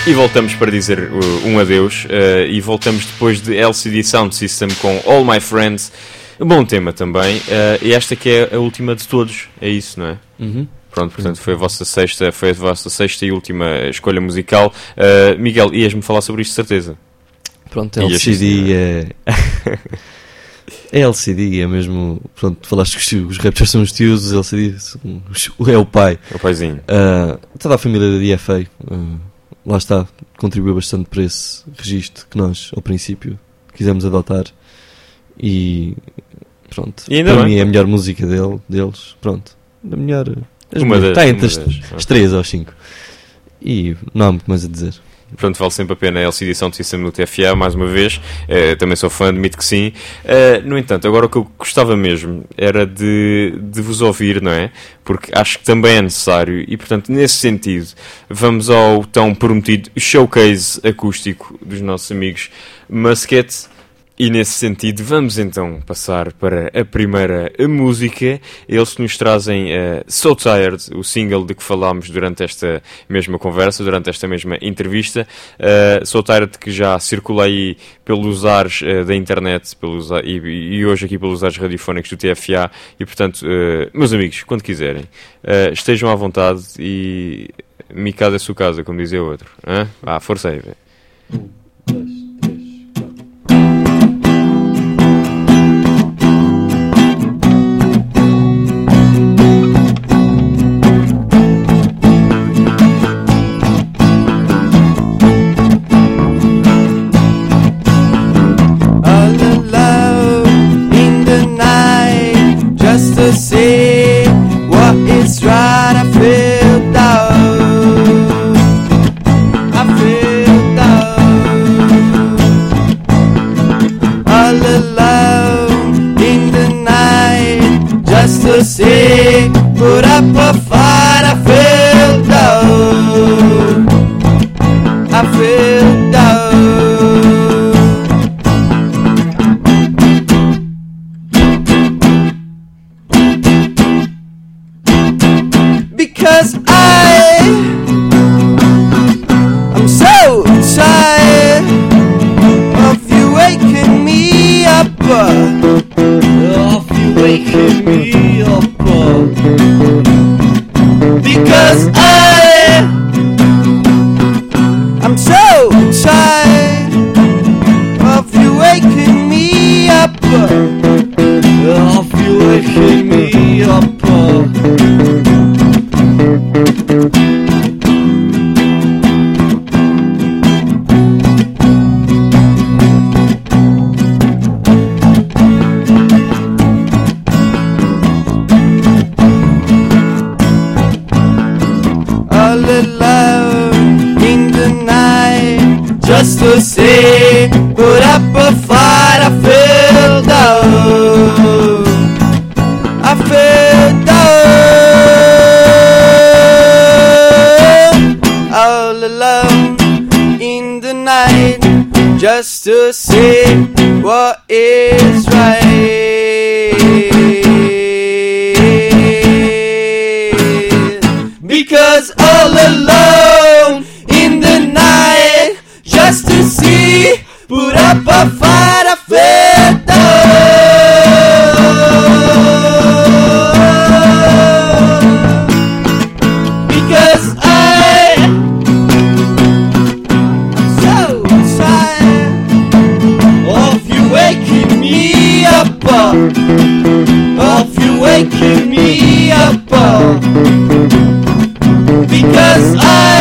E voltamos para dizer um adeus. E voltamos depois de LCD Sound System com All My Friends. Bom tema também. E esta que é a última de todos. É isso, não é? Uhum. Pronto, portanto foi a vossa sexta e última escolha musical. Miguel, ias-me falar sobre isto de certeza. Pronto, LCD é... É LCD, é mesmo... Pronto, falaste que os Raptors são os tios, os LCD é o pai. É o paizinho. Toda a família da DFA, lá está, contribuiu bastante para esse registro que nós, ao princípio, quisemos adotar. E pronto, e ainda para bem, mim é a melhor música deles. Pronto, a melhor... Está entre as 3 ou 5. E não há muito mais a dizer. Portanto, vale sempre a pena a LCD Sound System no TFA, mais uma vez. Também sou fã, admito que sim. No entanto, agora o que eu gostava mesmo era de vos ouvir, não é? Porque acho que também é necessário. E, portanto, nesse sentido, vamos ao tão prometido showcase acústico dos nossos amigos Musket. E nesse sentido, vamos então passar para a primeira música. Eles nos trazem So Tired, o single de que falámos durante esta mesma conversa, durante esta mesma entrevista. So Tired, que já circula aí pelos ares da internet e hoje aqui pelos ares radiofónicos do TFA. E portanto, meus amigos, quando quiserem, estejam à vontade e mi casa é sua casa, como dizia o outro. Força aí, velho. Say what is right, I feel down. I feel down. All alone in the night, just to say, put up a fight. I feel down. I feel down. Because I'm so tired of you waking me up. Of you waking me up. Because I'm so tired of you waking me up. Of you waking me up. All alone in the night, just to say, put up a fight. I fell down. I fell down. All alone in the night, just to say what is right. Because all alone in the night, just to see, put up a fight. I fell down. Because I'm so tired of you waking me up. Of you waking me up. Because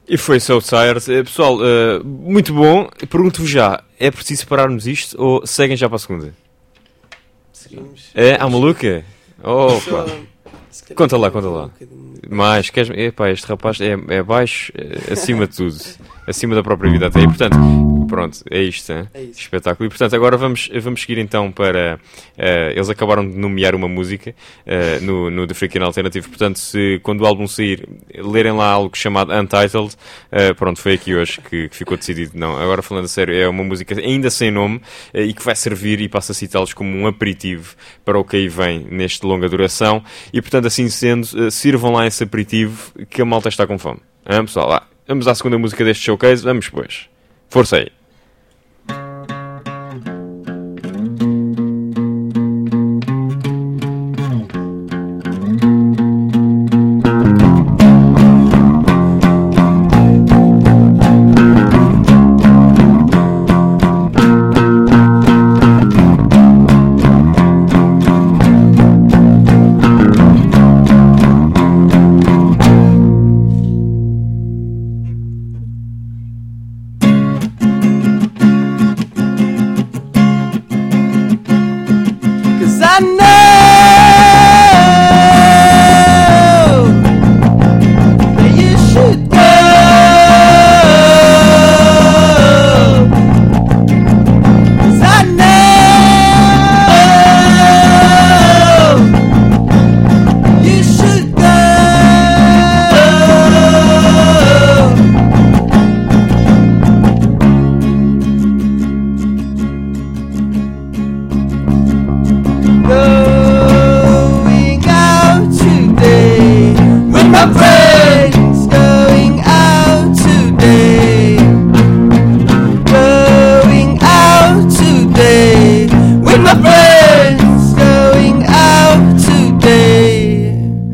E foi So Tired. Pessoal, muito bom. Pergunto-vos já, é preciso pararmos isto ou seguem já para a segunda? Seguimos. É? À maluca? Oh, Só- pá. se calhar Conta lá, um conta lá. bocadinho. Mas, queres... Epá, este rapaz é baixo acima de tudo. Acima da própria vida até. E, portanto, pronto, é isto, hein? É isso. Espetáculo. E, portanto, agora vamos seguir então para... eles acabaram de nomear uma música no The Freaking Alternative. Portanto, se quando o álbum sair, lerem lá algo chamado Untitled, pronto, foi aqui hoje que ficou decidido. Não, agora falando a sério, é uma música ainda sem nome e que vai servir, e passo a citá-los, como um aperitivo para o que aí vem neste longa duração. E, portanto, assim sendo, sirvam lá esse aperitivo que a malta está com fome. Pessoal, lá. Vamos à segunda música deste showcase. Vamos, pois. Força aí. Cause I know that you should go. Cause I know you should go. Going out today with my friends. Going out today. Going out today with my friends. Going out today.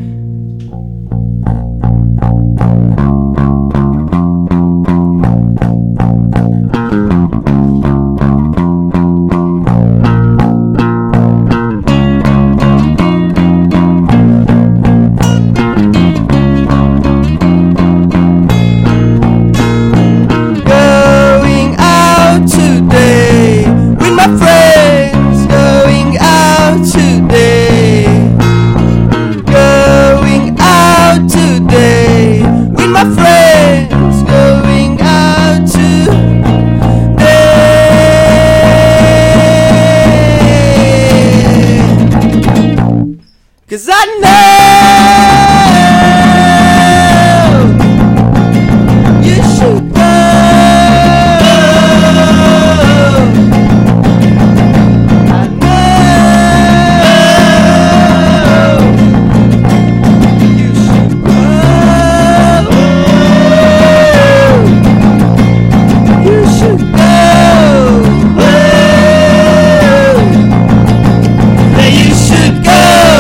Going out today with my friends. Going out today. Going out today with my friends. Going out today. 'Cause I know you should go. I know you should go. You should go. That you should go.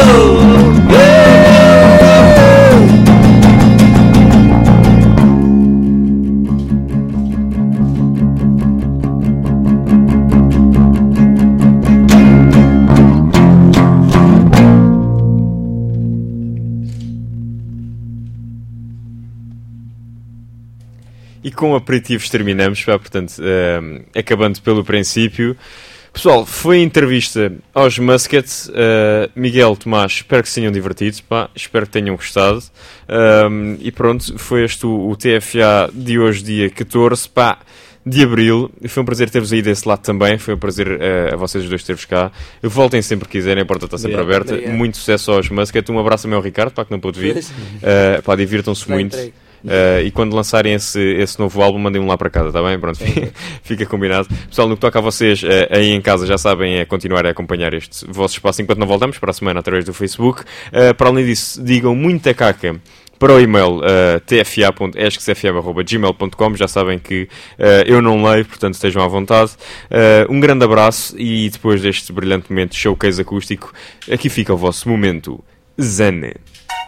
E com aperitivos terminamos, pá, portanto, acabando pelo princípio. Pessoal, foi a entrevista aos Musket. Miguel, Tomás, espero que se tenham divertido, pá, espero que tenham gostado. E pronto, foi este o TFA de hoje, dia 14, pá, de Abril. Foi um prazer ter-vos aí desse lado também, foi um prazer a vocês os dois ter-vos cá. Voltem sempre que quiserem, a porta está sempre Obrigado. aberta. Obrigado. Muito sucesso aos Musket. Um abraço também ao Ricardo, pá, que não pôde vir. Pá, divirtam-se Bem muito. entregue. E quando lançarem esse novo álbum, mandem-me lá para casa, está bem? Pronto, fica combinado. Pessoal, no que toca a vocês, aí em casa, já sabem, é continuar a acompanhar este vosso espaço enquanto não voltamos para a semana através do Facebook. Para além disso, digam muita caca para o e-mail tfa.esquecfm@gmail.com. Já sabem que eu não leio, portanto estejam à vontade. Um grande abraço e depois deste brilhante momento de showcase acústico, aqui fica o vosso momento Zen.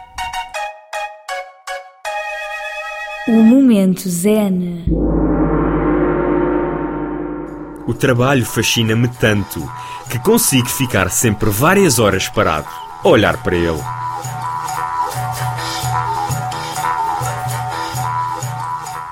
O momento zen. O trabalho fascina-me tanto que consigo ficar sempre várias horas parado a olhar para ele.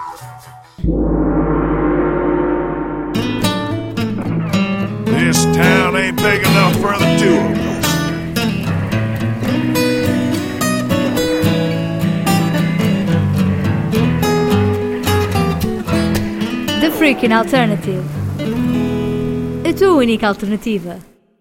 Freaking Alternative. A tua única alternativa.